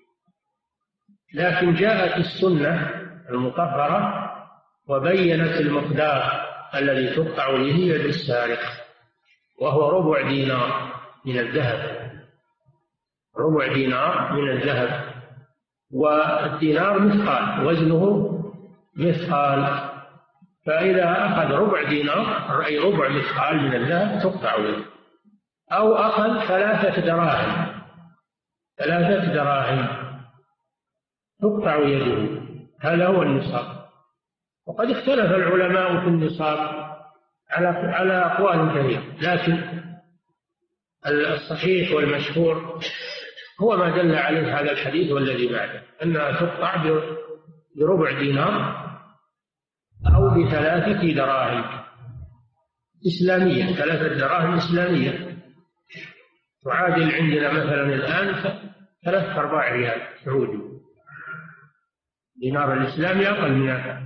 لكن جاءت السنة المطهرة وبينت المقدار الذي تقطع به يد السارق، وهو ربع دينار من الذهب، ربع دينار من الذهب، والدينار مثقال، وزنه مثقال، فإذا أخذ ربع دينار أي ربع مثقال من الذهب تقطع يده. أو أخذ ثلاثة دراهم ثلاثة دراهم تقطع يده، هذا هو النصاب. وقد اختلف العلماء في النصاب على على أقوال كثيرة، لكن الصحيح والمشهور هو ما دل عليه هذا الحديث والذي بعده، أنها تقطع بربع دينار أو بثلاثة دراهم إسلامية، ثلاثة دراهم إسلامية تعادل عندنا مثلا الآن ثلاثة أرباع ريال سعودي. دينار الإسلامي أقل من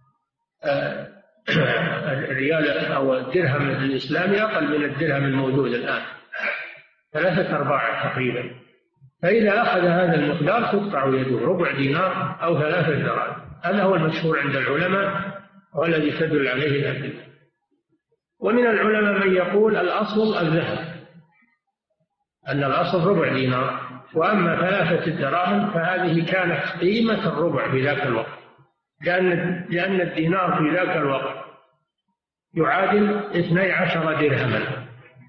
الريال أو الدرهم الإسلامي أقل من الدرهم الموجود الآن، ثلاثة أرباع تقريبا. فإذا أخذ هذا المقدار تقطع يده، ربع دينار أو ثلاثة دراهم، هذا هو المشهور عند العلماء والذي تدل عليه الأدلة. ومن العلماء من يقول الأصل الذهب، أن الأصل ربع دينار، وأما ثلاثة الدراهم فهذه كانت قيمة الربع في ذاك الوقت، لأن لأن الدينار في ذاك الوقت يعادل اثني عشر درهما،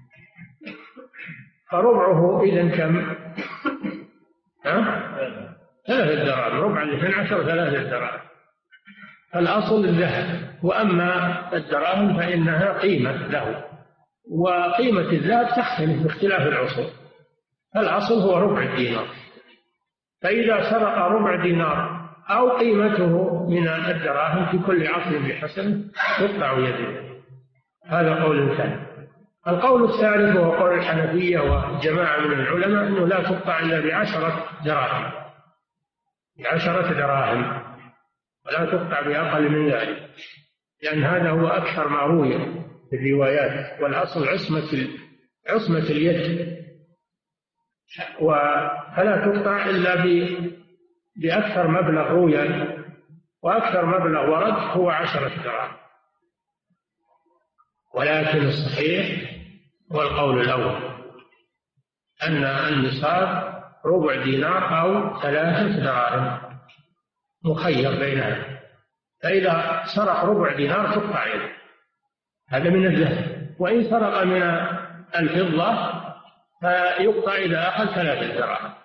فربعه إذن كم؟ ها؟ ثلاثة دراهم، ربع الاثني عشر ثلاثة دراهم، فالأصل الذهب، وأما الدراهم فإنها قيمة له، وقيمة الذهب تختلف باختلاف العصور، الأصل هو ربع الدينار. فإذا سرق ربع دينار أو قيمته من الدراهم في كل عصر بحسب تقطع يده، هذا قول ثاني. القول الثالث هو قول الحنفية وجماعة من العلماء أنه لا تقطع إلا بعشرة دراهم، بعشرة دراهم، ولا تقطع بأقل من ذلك، لأن هذا هو أكثر ما روي في الروايات، والأصل عصمة عصمة اليد، فلا تقطع إلا بأكثر مبلغ روي، وأكثر مبلغ ورد هو عشرة دراهم. ولكن الصحيح هو القول الأول، أن النصاب ربع دينار أو ثلاثة دراهم، مخير بينها. فإذا سرق ربع دينار تقطع يده، هذا من الذهب. وإن سرق من الفضة فيقطع إذا أخذ ثلاثة دراهم.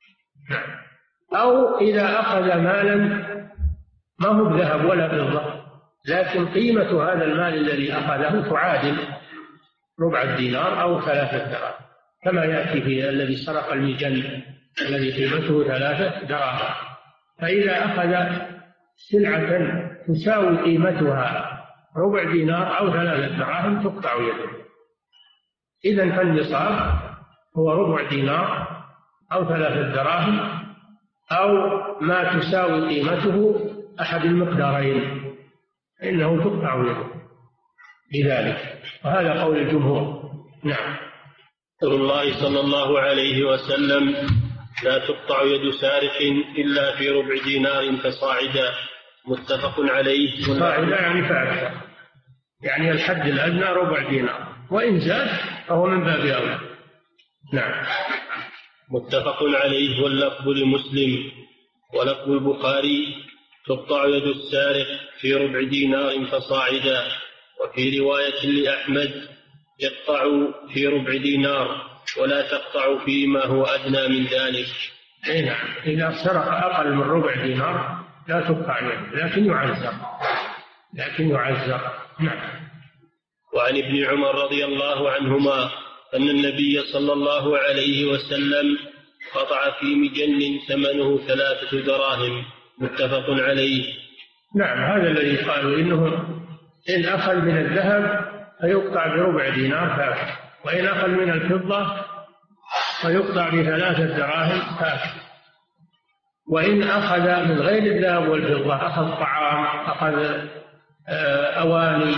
أو إذا أخذ مالا ما هو بذهب ولا فضة، لكن قيمة هذا المال الذي أخذه تعادل ربع الدينار أو ثلاثة دراهم، كما يأتي في الذي سرق المجن الذي قيمته ثلاثة دراهم. فإذا أخذ سلعة تساوي قيمتها ربع دينار أو ثلاثة دراهم تقطع يده. إذن فالنصاب هو ربع دينار أو ثلاثة دراهم أو ما تساوي قيمته أحد المقدارين، إنه تقطع يده بذلك، وهذا قول الجمهور. نعم. رسول الله صلى الله عليه وسلم: لا تقطع يد سارق إلا في ربع دينار فصاعدا، متفق عليه. صاعدا يعني فأكثر، يعني الحد الأدنى ربع دينار، وإن زاد فهو من باب أولى. نعم. متفق عليه. واللفظ لمسلم ولفظ البخاري: تقطع يد السارق في ربع دينار فصاعدا. وفي رواية لأحمد: يقطع في ربع دينار ولا تقطع فيما هو أدنى من ذلك. أي نعم، إذا سرق أقل من ربع دينار لا تقطع يده، لكن يعزر لكن يعزر نعم. وعن ابن عمر رضي الله عنهما أن النبي صلى الله عليه وسلم قطع في مجن ثمنه ثلاثة دراهم، متفق عليه. نعم، هذا الذي قالوا إنه إن أخذ من الذهب فيقطع بربع دينار فاكثر، وإن أخذ من الفضة فيقطع بثلاثة دراهم فاكثر، وإن أخذ من غير الذهب والفضة، أخذ طعام، أخذ أواني،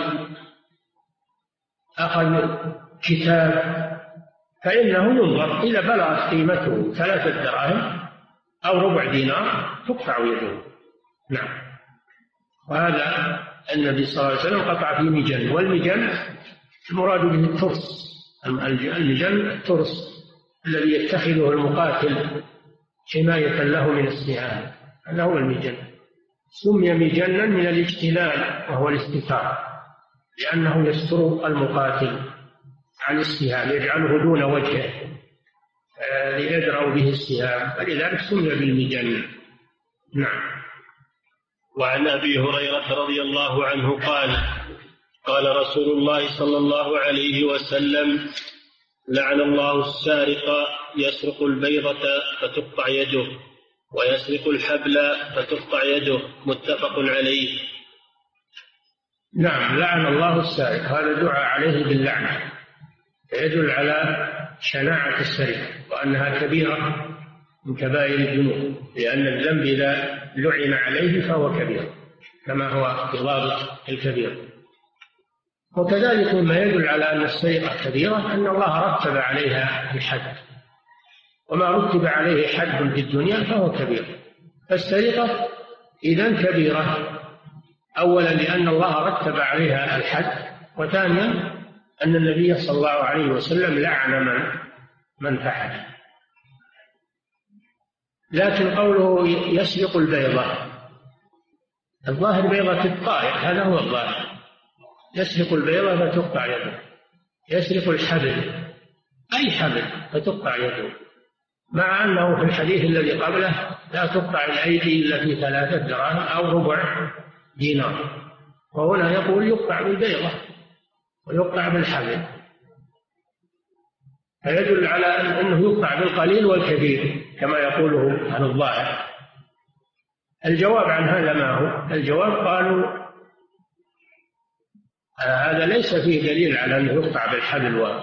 أخذ كتاب، فإنه ينظر إذا بلغت قيمته ثلاثة دراهم أو ربع دينار تقطع يده. نعم. وهذا النبي صلى الله عليه وسلم قطع في مجن، والمجن المراد به الترس، المجن الترس الذي يتخذه المقاتل حماية له من السهام، هذا هو المجن. سمي مجنا من الاجتلال وهو الاستتار، لأنه يستر المقاتل عن السهام، يجعله دون وجهه ليدرأ به السهام، فلذلك سمي بالمجن. نعم. وعن أبي هريرة رضي الله عنه قال: قال رسول الله صلى الله عليه وسلم: لعن الله السارق يسرق البيضة فتقطع يده، ويسرق الحبل فتقطع يده، متفق عليه. نعم، لعن الله السارق، هذا دعاء عليه باللعنة، يدل على شناعة السرقة وأنها كبيرة من كبائر الذنوب، لأن الذنب إذا لعن عليه فهو كبير كما هو في ضابط الكبير. وكذلك مما يدل على أن السرقة كبيرة أن الله رتب عليها الحد، وما رتب عليه حد في الدنيا فهو كبير. فالسرقة إذن كبيرة، أولا لأن الله رتب عليها الحد، وثانيا أن النبي صلى الله عليه وسلم لعن من من فعل. لكن قوله يسرق البيضة، الظاهر بيضة الطائر، هذا هو الظاهر، يسرق البيضة فتقطع يده، يسرق الحبل أي حبل فتقطع يده، مع أنه في الحديث الذي قبله لا تقطع الأيدي إلا في ثلاثة دراهم أو ربع دينار، وهنا يقول يقطع بالبيضة ويقطع بالحبل، فيدل على أنه يقطع بالقليل والكثير كما يقوله عن الظاهر. الجواب عن هذا ما هو؟ الجواب قالوا هذا ليس فيه دليل على أنه يقطع بالحبل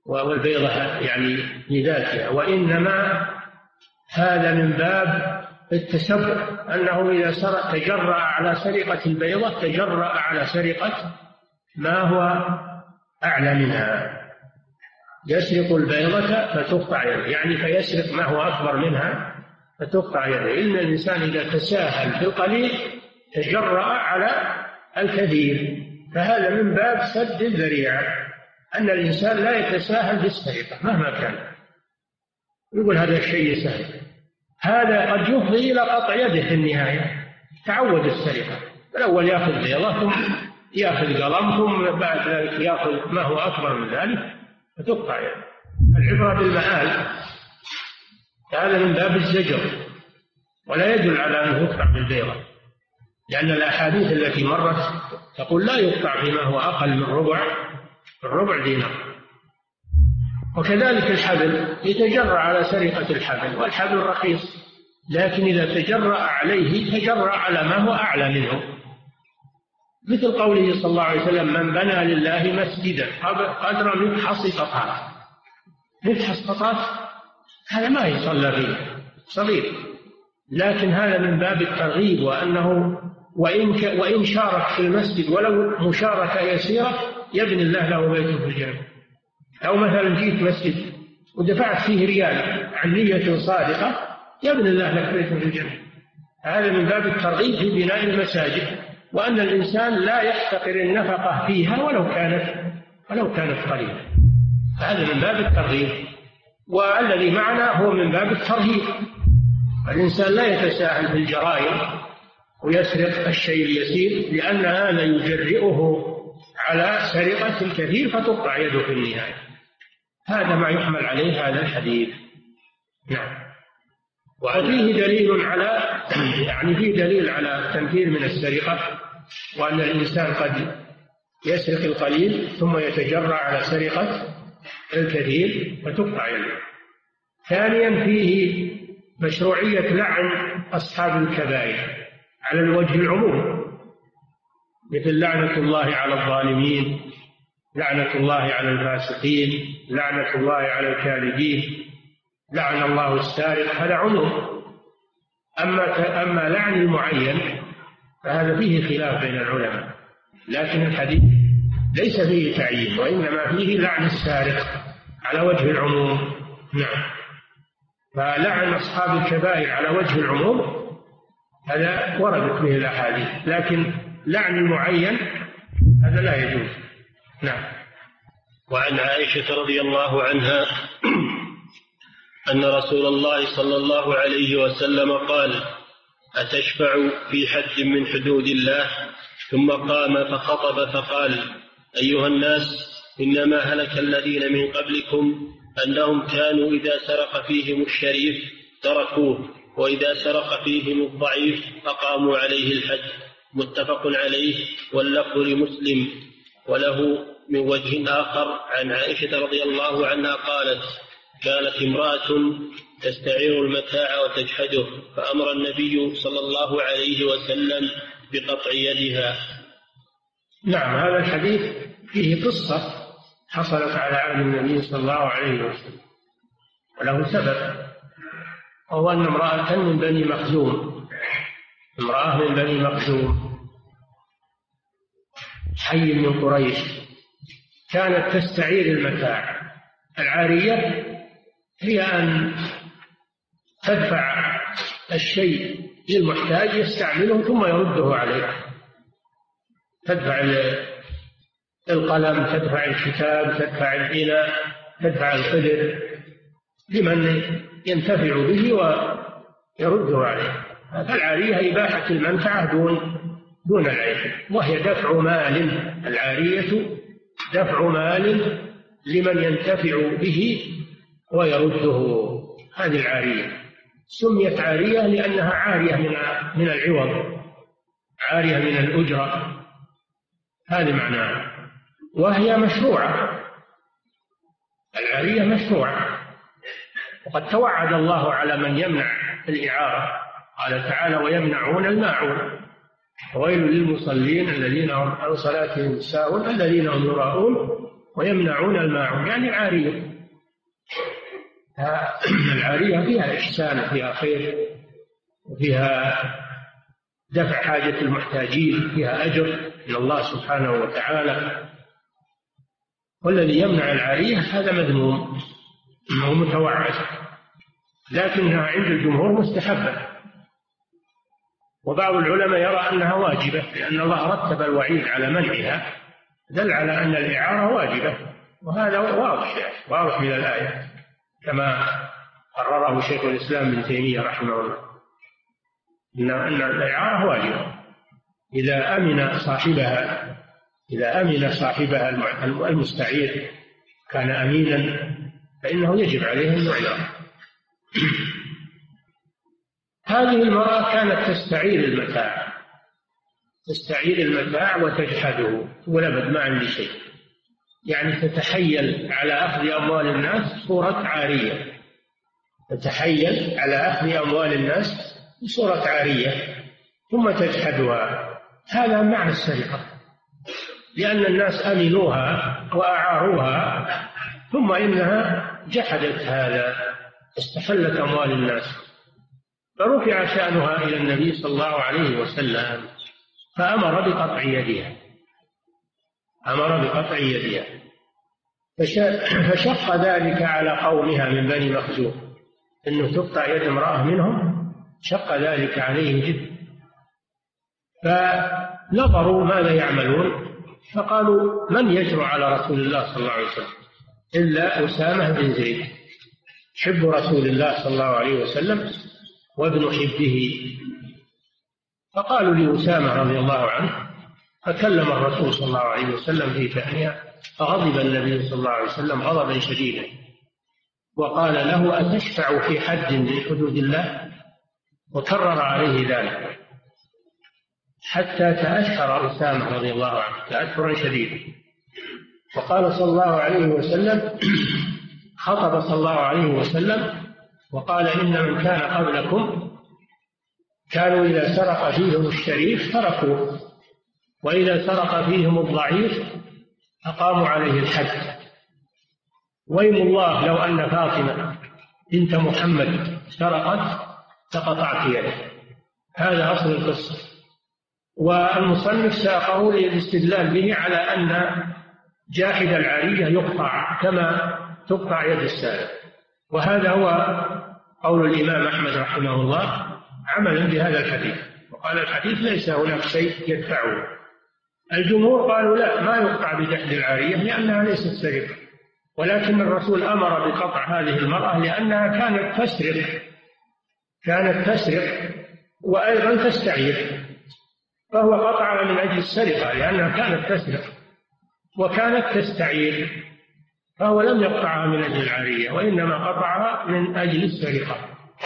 والبيضة يعني لذاتها، وإنما هذا من باب التسبب، أنه إذا سرق تجرأ على سرقة البيضة تجرأ على سرقة ما هو أعلى منها. يسرق البيضة فتقطع يده، يعني فيسرق ما هو أكبر منها فتقطع يده. إن الإنسان إذا تساهل في القليل تجرأ على الكثير، فهذا من باب سد الذريعة، أن الإنسان لا يتساهل بالسرقة مهما كان، يقول هذا الشيء سهل، هذا قد يفضي إلى قطع يده في النهاية. تعود السرقة، الأول يأخذ بيضة ثم يأخذ قلم ثم بعد ذلك يأخذ ما هو أكبر من ذلك فتقطع يده. العبرة بالمآل، هذا من باب الزجر ولا يدل على أنه يقطع بالبيضة، لأن الأحاديث التي مرت تقول لا يقطع فيما هو أقل من ربع الربع دينار. وكذلك الحبل، يتجرأ على سرقة الحبل، والحبل رخيص، لكن إذا تجرأ عليه تجرأ على ما هو أعلى منه، مثل قوله صلى الله عليه وسلم: من بنى لله مسجدا قدر مفحص قطاف. مفحص قطاف هذا ما يصلى فيه، صغير، لكن هذا من باب الترغيب، وأنه وإن, ك... وإن شارك في المسجد ولو مشاركة يسيرة يبني الله له بيت في الجنة. أو مثلا جيت مسجد ودفعت فيه ريال عن نية صادقة يبني الله لك بيت في الجنة. هذا من باب الترغيب في بناء المساجد، وأن الإنسان لا يحتقر النفقة فيها ولو كانت ولو كانت قليلة. هذا من باب الترغيب، والذي معنا هو من باب الترهيب. الإنسان لا يتساهل في الجرائم ويسرق الشيء اليسير، لأن هذا يجرئه على سرقة الكثير فتقطع يده في النهاية. هذا ما يحمل عليه هذا الحديث. نعم. وفيه دليل على يعني فيه دليل على التنفير من السرقة، وأن الإنسان قد يسرق القليل ثم يتجرأ على سرقة الكثير فتقطع يده. ثانيا فيه مشروعية لعن أصحاب الكبائر على الوجه العموم، مثل لعنة الله على الظالمين، لعنة الله على الفاسقين، لعنة الله على الكاذبين، لعن الله السارق، هذا عموم. أما أما لعن المعين فهذا فيه خلاف بين العلماء، لكن الحديث ليس فيه تعيين، وإنما فيه لعن السارق على وجه العموم. نعم. فلعن أصحاب الكبائر على وجه العموم هذا وردت به الأحاديث، لكن لعن المعين هذا لا يجوز. نعم. وعن عائشة رضي الله عنها أن رسول الله صلى الله عليه وسلم قال: أتشفع في حد من حدود الله؟ ثم قام فخطب فقال: أيها الناس، إنما هلك الذين من قبلكم أنهم كانوا إذا سرق فيهم الشريف تركوه، وإذا سرق فيهم الضعيف أقاموا عليه الحد. متفق عليه، واللفظ لمسلم. وله من وجه آخر عن عائشة رضي الله عنها قالت: كانت امرأة تستعير المتاع وتجحده، فأمر النبي صلى الله عليه وسلم بقطع يدها. نعم. هذا الحديث فيه قصة حصلت على عهد النبي صلى الله عليه وسلم، وله سبب، وهو أن امرأة من بني مخزوم امرأة من بني مخزوم حي من قريش كانت تستعير المتاع. العارية هي أن تدفع الشيء للمحتاج يستعمله ثم يرده عليه، تدفع القلم، تدفع الكتاب، تدفع الإناء، تدفع القدر لمن ينتفع به ويرده عليه. فالعارية إباحة المنفعة دون دون العيب، وهي دفع مال. العارية دفع مال لمن ينتفع به ويرده، هذه العارية. سميت عارية لأنها عارية من من العوض، عارية من الأجرة، هذه معناها. وهي مشروعة، العارية مشروعة، وقد توعد الله على من يمنع الإعارة، قال تعالى: ويمنعون الماعون، ويل للمصلين الذين هم عن صلاتهم ساهون الذين هم يراءون ويمنعون الماعون، يعني عارية. العارية فيها إحسان، فيها خير، وفيها دفع حاجة المحتاجين، فيها أجر من الله سبحانه وتعالى. والذي يمنع العارية هذا مذموم ومتوعد، لكنها عند الجمهور مستحبة، وبعض العلماء يرى أنها واجبة، لأن الله رتب الوعيد على منعها، دل على أن الإعارة واجبة، وهذا واضح واضح من الآية كما قرره شيخ الإسلام ابن تيمية رحمه الله، إن أن الإعارة واجبة إذا أمن صاحبها إذا أمن صاحبها المستعير كان أمينا فإنه يجب عليه أن يعير. هذه المرأة كانت تستعير المتاع تستعير المتاع وتجحده، تقول أبد ما عندي شيء، يعني تتحيل على أخذ أموال الناس صورة عارية، تتحيل على أخذ أموال الناس بصورة عارية ثم تجحدها. هذا معنى السرقة، لأن الناس أمنوها وأعاروها ثم إنها جحدت هذا، استحلت أموال الناس، فرفع شأنها إلى النبي صلى الله عليه وسلم فأمر بقطع يدها أمر بقطع يدها فشق ذلك على قومها من بني مخزوم، أنه تقطع يد امرأة منهم، شق ذلك عليهم جدا، فنظروا ماذا يعملون، فقالوا من يجرؤ على رسول الله صلى الله عليه وسلم إلا أسامة بن زيد حب رسول الله صلى الله عليه وسلم وابن حبه. فقالوا لأسامة رضي الله عنه، فكلم الرسول صلى الله عليه وسلم في شأنها، فغضب النبي صلى الله عليه وسلم غضبا شديدا وقال له أتشفع في حد من حدود الله؟ وكرر عليه ذلك حتى تأثر أسامة رضي الله عنه تأثرا شديدا. وقال صلى الله عليه وسلم خطب صلى الله عليه وسلم وقال إن من كان قبلكم كانوا إذا سرق فيهم الشريف تركوه، وإذا سرق فيهم الضعيف أقاموا عليه الحد. ويم الله لو أن فاطمة بنت محمد سرقت لقطعت يده. هذا أصل القصة، والمصنف ساقه للاستدلال به على أن جاحد العارية يقطع كما تقطع يد السارق، وهذا هو قول الإمام أحمد رحمه الله عملا بهذا الحديث، وقال الحديث ليس هناك شيء يدفعه. الجمهور قالوا لا، ما يقطع بجحد العارية لأنها ليست سرقة، ولكن الرسول أمر بقطع هذه المرأة لأنها كانت تسرق كانت تسرق وأيضا تستعير، فهو قطعها من أجل السرقة لأنها كانت تسرق وكانت تستعير، فهو لم يقطعها من أجل العارية وإنما قطعها من أجل السرقة.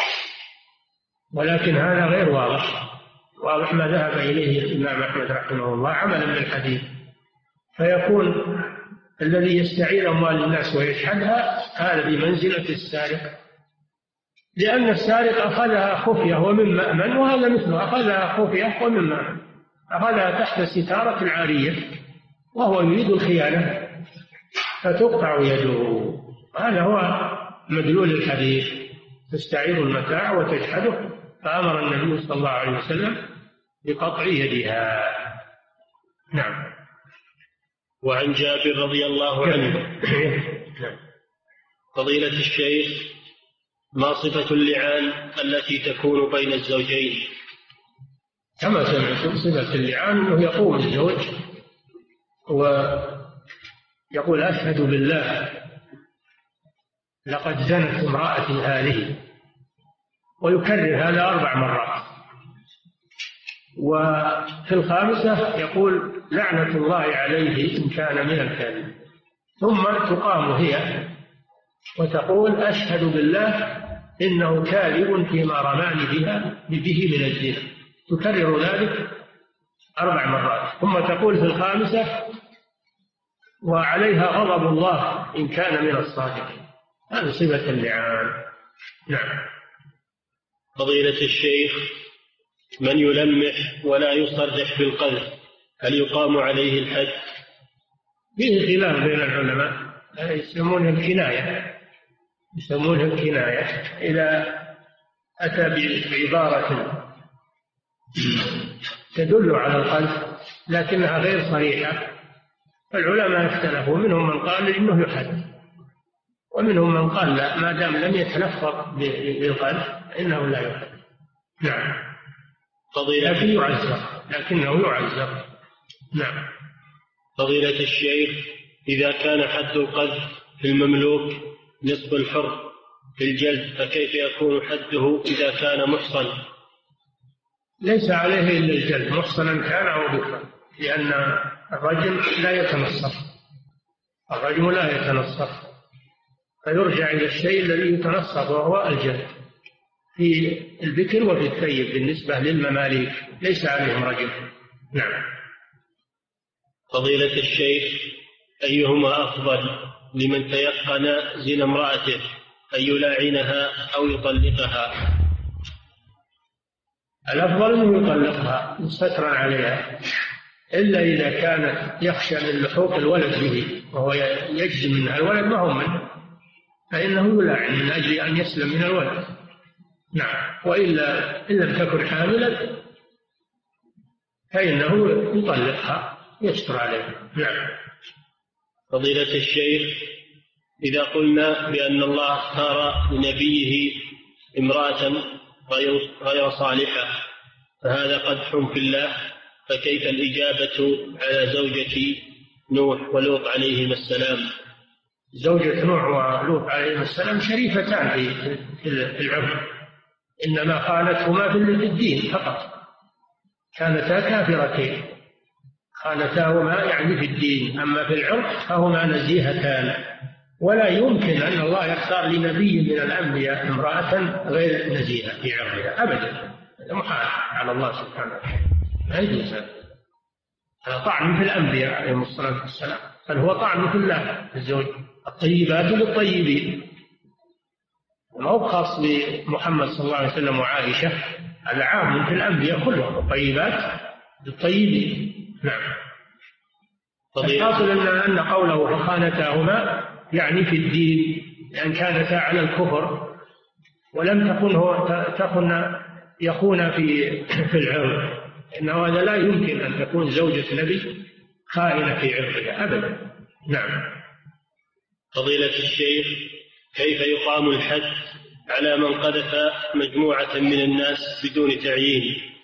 ولكن هذا غير واضح واضح ما ذهب إليه الإمام أحمد رحمه الله عملا بالحديث، فيكون الذي يستعير أموال الناس ويجحدها هذا بمنزلة السارق، لأن السارق أخذها خفية ومن مأمن، وهذا مثله أخذها خفية ومن مأمن، أخذها تحت ستارة العارية وهو يريد الخيانة فتقطع يده. هذا هو مدلول الحديث، تستعير المتاع وتجحده، فأمر النبي صلى الله عليه وسلم بقطع يدها. نعم. وعن جابر رضي الله عنه فضيلة الشيخ، ما صفة اللعان التي تكون بين الزوجين؟ كما سمعتم صفة اللعان أنه يقوم الزوج ويقول أشهد بالله لقد زنت امرأتي هذه، ويكرر هذا أربع مرات، وفي الخامسة يقول لعنة الله عليه إن كان من الكاذب، ثم تقام هي وتقول أشهد بالله إنه كاذب فيما رماني بها به من الزنا، تكرر ذلك أربع مرات، ثم تقول في الخامسة وعليها غضب الله إن كان من الصادقين. هذه صفة اللعان. نعم. فضيلة الشيخ، من يلمح ولا يصرح بالقذف هل يقام عليه الحد؟ فيه خلاف بين العلماء، يسمونها الكناية يسمونها الكناية إذا أتى بعبارة تدل على القذف لكنها غير صريحة. فالعلماء اختلفوا، منهم من قال إنه يحد، ومنهم من قال لا، ما دام لم يتلفظ بالقذف إنه لا يحد. نعم. لكن يعزر، لكنه يعزر. نعم. فضيلة الشيخ، إذا كان حد القذف في المملوك نصف الحر في الجلد، فكيف يكون حده إذا كان محصن؟ ليس عليه إلا الجلد، محصنا كان أو بكرا، لأن الرجم لا يتنصف، الرجم لا يتنصف، فيرجع إلى الشيء الذي يتنصف وهو الجلد في البكر وفي الثيب. بالنسبة للمماليك ليس عليهم رجم. نعم. فضيلة الشيخ، أيهما أفضل لمن تيقن زنا امرأته، أن يلاعنها أو يطلقها؟ الأفضل أن يطلقها سترا عليها، إلا إذا كانت يخشى من لحوق الولد به وهو يجزم منها الولد ما هو منه، فإنه يلاعن من أجل أن يسلم من الولد. نعم. وإلا إن لم تكن حاملا فإنه يطلقها يستر عليها. نعم. فضيلة الشيخ، إذا قلنا بأن الله اختار لنبيه امرأة غير صالحة فهذا قدح في الله، فكيف الإجابة على زوجة نوح ولوط عليهما السلام؟ زوجة نوح ولوط عليهما السلام شريفتان في العمر، إنما خانتهما في الدين فقط، كانتا كافرتين، خانتاهما يعني في الدين، أما في العرق فهما نزيهتان. ولا يمكن أن الله يختار لنبي من الأنبياء امرأة غير نزيهة في عرضها أبدا، هذا محال على الله سبحانه وتعالى، لا يجوز. هذا طعن في الأنبياء عليهم الصلاة والسلام، بل هو طعن في الله الزوج. الطيبات للطيبين، ما هو خاص بمحمد صلى الله عليه وسلم وعائشة، هذا عام في الأنبياء كلهم، الطيبات للطيبين. نعم. الحاصل أن أن قوله فخانتاهما يعني في الدين، لأن كانتا على الكفر ولم تكن هو تكن يخون في في العرض، إنه هذا لا يمكن أن تكون زوجة نبي خائنة في عرضها أبدا. نعم. فضيلة الشيخ، كيف يقام الحد على من قذف مجموعة من الناس بدون تعيين؟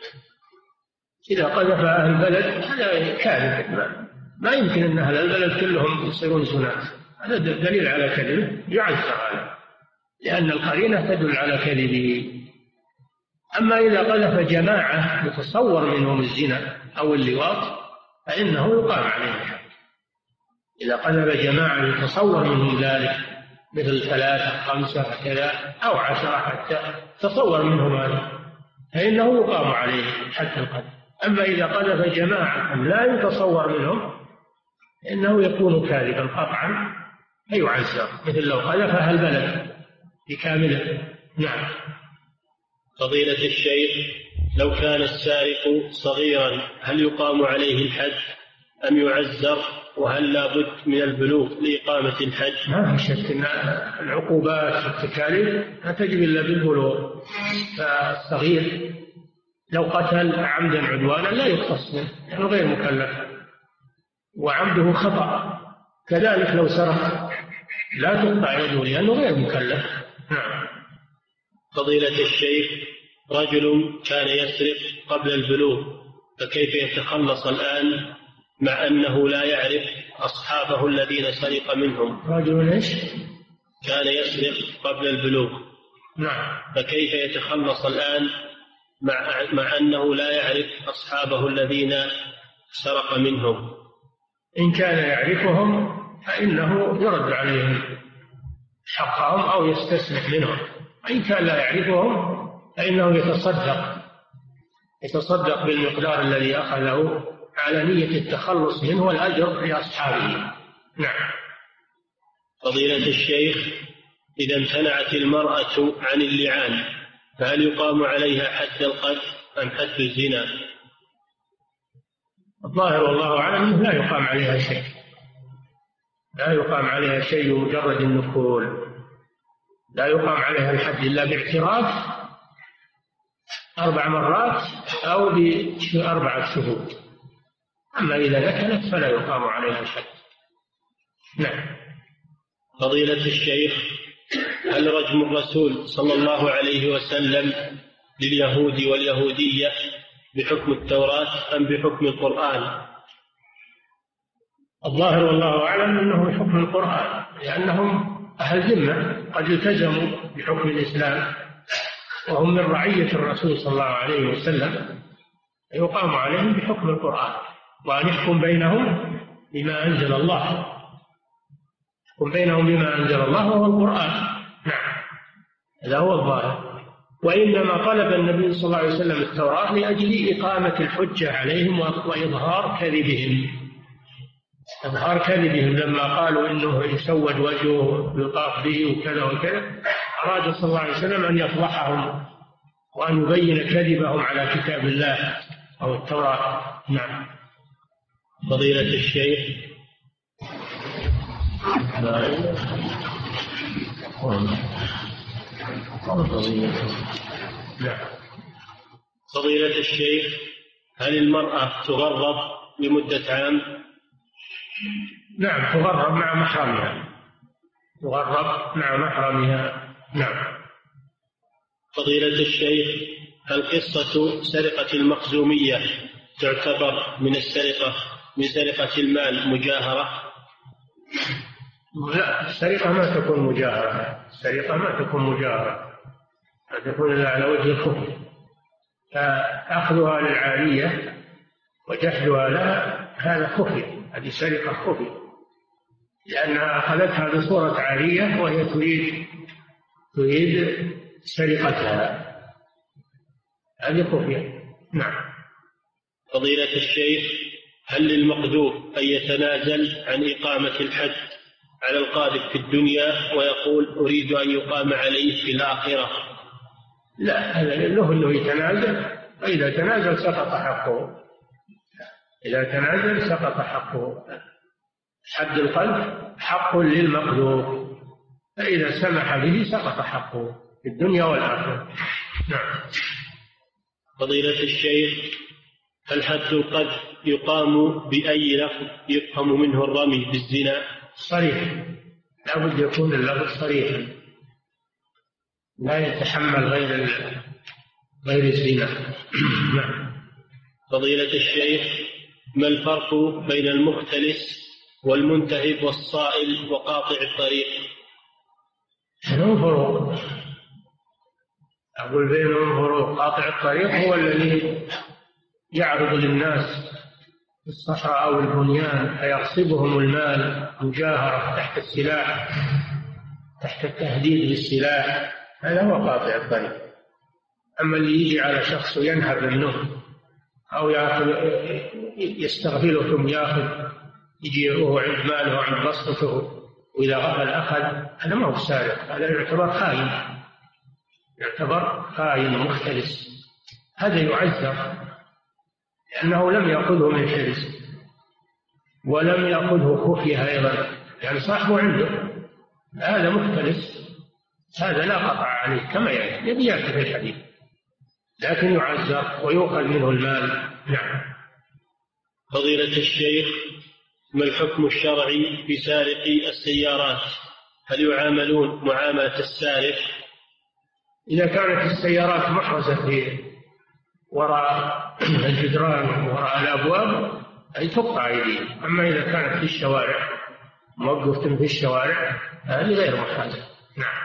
إذا قذف أهل البلد هذا كاذب، ما يمكن أن أهل البلد كلهم يصيرون زناة، هذا دليل على كذبه يعذر عليه، لأن القرينة تدل على كذبه. أما إذا قذف جماعة يتصور منهم الزنا أو اللواط فإنه يقام عليه الحد. إذا قذف جماعة يتصور منهم ذلك، مثل ثلاثة خمسة كذا أو عشرة حتى تصور منهم هذا، فإنه يقام عليه حتى القذف. أما إذا قذف جماعة لا يتصور منهم إنه يكون كاذبا قطعا فيعزر، مثل لو قذف أهل البلد بكامله. نعم. فضيلة الشيخ، لو كان السارق صغيرا هل يقام عليه الحد أم يعزر؟ وهل لا بد من البلوغ لإقامة الحد؟ ما في شك أن العقوبات والتكاليف لا تجب إلا بالبلوغ. فالصغير لو قتل عمدا عدوانا لا يقتص منه لأنه غير مكلف، وعمده خطأ. كذلك لو سرق لا تقطع يده لأنه غير مكلف. نعم. فضيلة الشيخ، رجل كان يسرق قبل البلوغ فكيف يتخلص الآن مع أنه لا يعرف أصحابه الذين سرق منهم؟ رجل إيش؟ كان يسرق قبل البلوغ. نعم. فكيف يتخلص الآن مع, مع أنه لا يعرف أصحابه الذين سرق منهم؟ إن كان يعرفهم فإنه يرد عليهم حقهم أو يستسمح منهم، وإن كان لا يعرفهم فإنه يتصدق يتصدق بالمقدار الذي أخذه على نية التخلص منه والأجر لأصحابه. نعم. فضيلة الشيخ، إذا امتنعت المرأة عن اللعان فهل يقام عليها حد القذف أم حد الزنا؟ الظاهر والله أعلم لا يقام عليها شيء، لا يقام عليها شيء مجرد النكول، لا يقام عليها الحد إلا باعتراف أربع مرات أو بأربعة شهود. أما إذا نكلت فلا يقام عليها الحد. نعم. فضيلة الشيخ، هل رجم الرسول صلى الله عليه وسلم لليهود واليهودية بحكم التوراة أم بحكم القرآن؟ الظاهر والله أعلم أنه بحكم القرآن، لأنهم أهل ذمة قد التزموا بحكم الإسلام وهم من رعية الرسول صلى الله عليه وسلم، يقام عليهم بحكم القرآن، وأن يحكم بينهم بما أنزل الله، يحكم بينهم بما أنزل الله وهو القرآن. نعم، هذا هو الظاهر. وإنما طلب النبي صلى الله عليه وسلم التوراة لأجل إقامة الحجة عليهم وإظهار كذبهم، إظهار كذبهم لما قالوا إنه يسود وجهه يطاف به وكذا وكذا، أراد صلى الله عليه وسلم أن يفضحهم وأن يبين كذبهم على كتاب الله أو التوراة. نعم. فضيلة الشيخ، فضيلة الشيخ، هل المرأة تغرب لمدة عام؟ نعم، تغرب مع محرمها، تغرب مع محرمها. نعم. فضيلة الشيخ، هل قصة سرقة المخزومية تعتبر من السرقة من سرقة المال مجاهرة؟ لا، السرقة ما تكون مجاهرة، السرقة ما تكون مجاهرة، ما تكون إلا على وجه الخفي، فأخذها للعارية وجحدها لها هذا خفي، هذه سرقة خفي، لأنها أخذتها بصورة عارية وهي تريد تريد سرقتها، هذه خفية. نعم. فضيلة الشيخ، هل للمقذوف أن يتنازل عن إقامة الحد على القاذف في الدنيا ويقول أريد أن يقام عليه في الآخرة؟ لا، هذا له أنه يتنازل، وإذا تنازل سقط حقه، إذا تنازل سقط حقه. حد القذف حق للمقذوف، فإذا سمح به سقط حقه في الدنيا والآخرة. نعم. فضيلة الشيخ، هل حد القذف يقام بأي لفظ يفهم منه الرمي بالزنا؟ صريح، لا بد يكون اللفظ صريحا، لا يتحمل غير غير الزنا. نعم. فضيلة الشيخ، ما الفرق بين المختلس والمنتهب والصائل وقاطع الطريق؟ بينهم فروق، أقول بينهم فروق. قاطع الطريق هو الذي يعرض للناس في الصحراء أو البنيان فيغصبهم المال مجاهرة تحت السلاح، تحت التهديد بالسلاح، هذا هو قاطع الطريق. أما اللي يجي على شخص وينهب منه أو يأخذ يستغفله ثم يأخذ، يجي وهو عند ماله وعند بسطته وإذا غفل أخذ، هذا ما هو سارق، هذا يعتبر خائن، يعتبر خائن مختلس، هذا يعذر لأنه لم يأخذه من حرز ولم يأخذه خفية أيضا، يعني صاحبه عنده، هذا مختلس، هذا لا قطع عليه كما يبي يأتي في الحديث، لكن يعذر ويؤخذ منه المال. نعم. فضيلة الشيخ، ما الحكم الشرعي في سارقي السيارات؟ هل يعاملون معاملة السارق؟ إذا كانت السيارات محرزة في وراء الجدران وراء الأبواب أي تقطع أيديهم، أما إذا كانت في الشوارع موقفة في الشوارع هذه غير محرزة. نعم.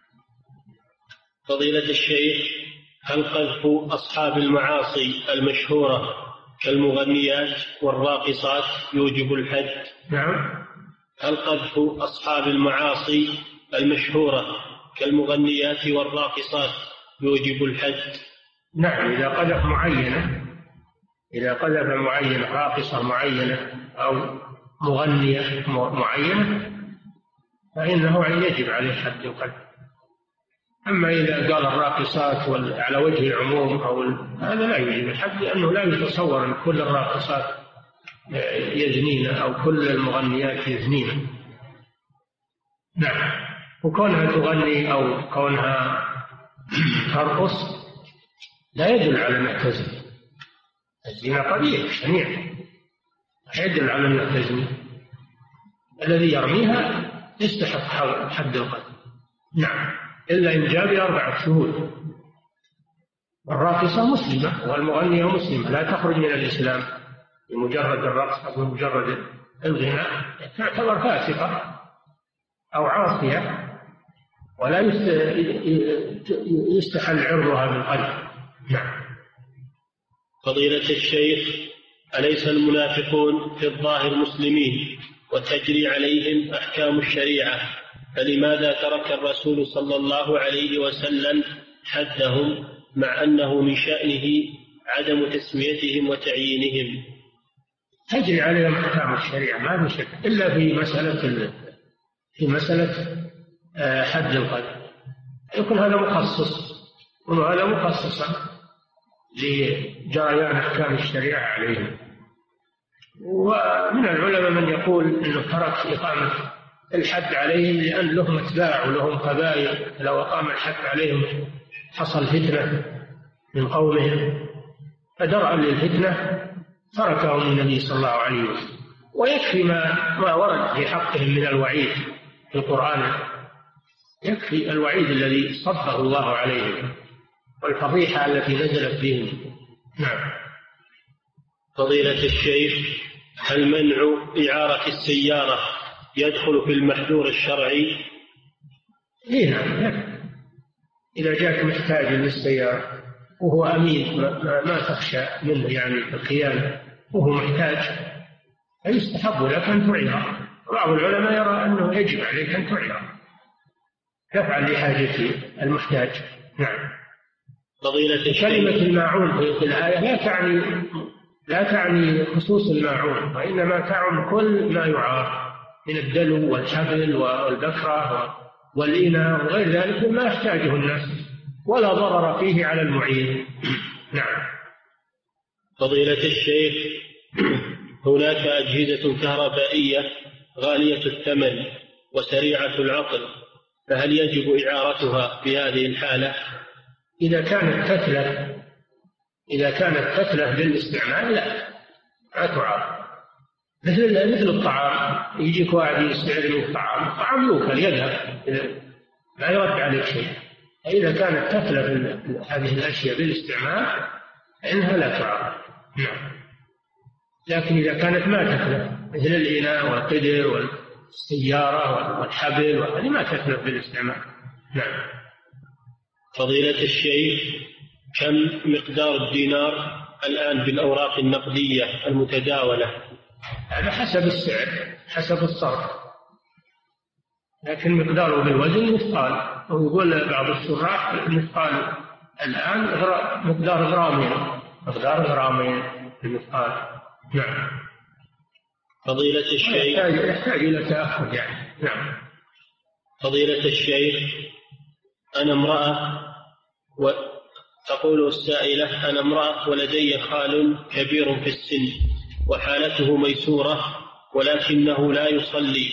فضيلة الشيخ، هل قذف أصحاب المعاصي المشهورة كالمغنيات والراقصات يوجب الحد؟ نعم. هل قذف أصحاب المعاصي المشهورة كالمغنيات والراقصات يوجب الحد؟ نعم، إذا قذف معينة، إذا قذف معينة، راقصة معينة أو مغنية معينة، فإنه يجب عليه حد القذف. أما إذا قال الراقصات على وجه العموم أو هذا لا يجب الحد، لأنه لا يتصور أن كل الراقصات يزنين أو كل المغنيات يزنين. نعم. وكونها تغني أو كونها ترقص لا يدل على أنها تزني. الزنا قبيح شنيع، لا يدل على أنها تزني. الذي يرميها يستحق حد القتل. نعم، إلا إن جاء بأربعة شهود. الراقصة مسلمة والمغنية مسلمة، لا تخرج من الإسلام بمجرد الرقص أو بمجرد الغناء، تعتبر فاسقة أو عاصية ولا يستحل عرضها بالقتل. نعم. فضيلة الشيخ، أليس المنافقون في الظاهر مسلمين وتجري عليهم أحكام الشريعة، فلماذا ترك الرسول صلى الله عليه وسلم حدهم مع أنه من شأنه عدم تسميتهم وتعيينهم؟ تجري عليهم أحكام الشريعة ما في شك، إلا في مسألة في مسألة حد القذف يكون هذا مخصص، وهذا مخصصا لجريان أحكام الشريعة عليهم. ومن العلماء من يقول أنه ترك إقامة الحد عليهم لأن لهم أتباع ولهم قبائل، لو أقام الحد عليهم حصل فتنة من قومهم، فدرءا للفتنة تركهم النبي صلى الله عليه وسلم. ويكفي ما ما ورد في حقهم من الوعيد في القرآن، يكفي الوعيد الذي صبه الله عليهم والفضيحة التي نزلت بهم. نعم. فضيلة الشيخ، هل منع إعارة السيارة يدخل في المحذور الشرعي؟ إيه نعم، إذا جاءك محتاج للسيارة وهو أمين ما, ما تخشى منه يعني الخيانة وهو محتاج فيستحب لك أن تعيره. بعض العلماء يرى أنه يجب عليك أن تعيره، تفعل لحاجة المحتاج. نعم. فضيلة الشيخ، كلمة الماعون في الآية لا تعني لا تعني خصوص الماعون، وإنما تعم كل ما يعار من الدلو والحبل والبكرة والإناء وغير ذلك ما يحتاجه الناس ولا ضرر فيه على المعين. نعم. فضيلة الشيخ، هناك أجهزة كهربائية غالية الثمن وسريعة العطل، فهل يجب إعارتها في هذه الحالة؟ إذا كانت تتلف إذا كانت تتلف بالاستعمال لا لا تعار. مثل مثل الطعام، يجيك واحد يستعمل الطعام، الطعام يوكل يذهب لا يرد عليه شيء. إذا كانت تتلف هذه الأشياء بالاستعمال فإنها لا تعار. نعم. لكن إذا كانت ما تتلف مثل الإناء والقدر والسيارة والحبل وهذه ما تتلف بالاستعمال. نعم. فضيلة الشيخ، كم مقدار الدينار الآن بالأوراق النقدية المتداولة؟ هذا حسب السعر حسب الصرف، لكن مقداره بالوزن مثقال، ويقول بعض الشراح مثقال الآن مقدار غرامين مقدار غرامين المثقال. نعم. فضيلة الشيخ، يحتاج, يحتاج إلى تأخذ يعني. نعم. فضيلة الشيخ، أنا امرأة وتقول السائلة أنا امرأة ولدي خال كبير في السن وحالته ميسورة ولكنه لا يصلي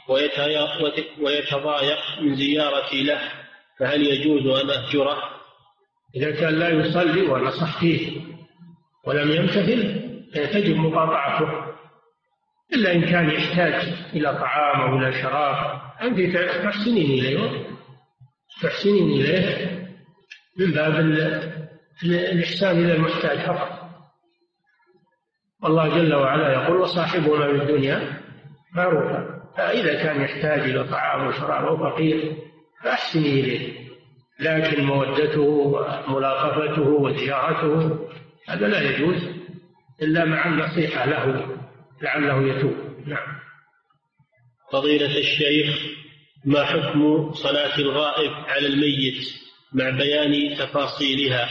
ويتضايق من زيارتي له، فهل يجوز أن أهجره؟ إذا كان لا يصلي ونصح فيه ولم يمتثل تجب مقاطعته، إلا إن كان يحتاج إلى طعام أو إلى شراب أنت تحسنين إليه تحسنين إليه من باب الإحسان إلى المحتاج فقط. والله جل وعلا يقول وصاحبهما في الدنيا معروفا، فإذا كان يحتاج إلى طعام وشراب أو فقير فأحسني إليه، لكن مودته وملاطفته وزيارته هذا لا يجوز إلا مع النصيحة له لعله يتوب. نعم. فضيلة الشيخ، ما حكم صلاة الغائب على الميت مع بيان تفاصيلها؟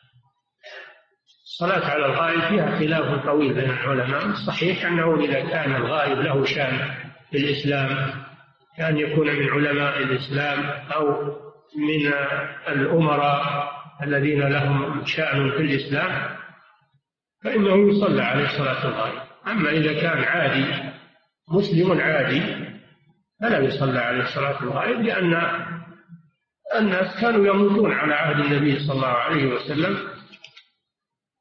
الصلاة على الغائب فيها خلاف طويل بين العلماء. الصحيح أنه إذا كان الغائب له شأن في الإسلام، كان يكون من علماء الإسلام أو من الأمراء الذين لهم شأن في الإسلام، فإنه يصلى عليه صلاة الغائب. أما إذا كان عادي مسلم عادي فلا يصلى عليه صلاة الغائب، لأن الناس كانوا يموتون على عهد النبي صلى الله عليه وسلم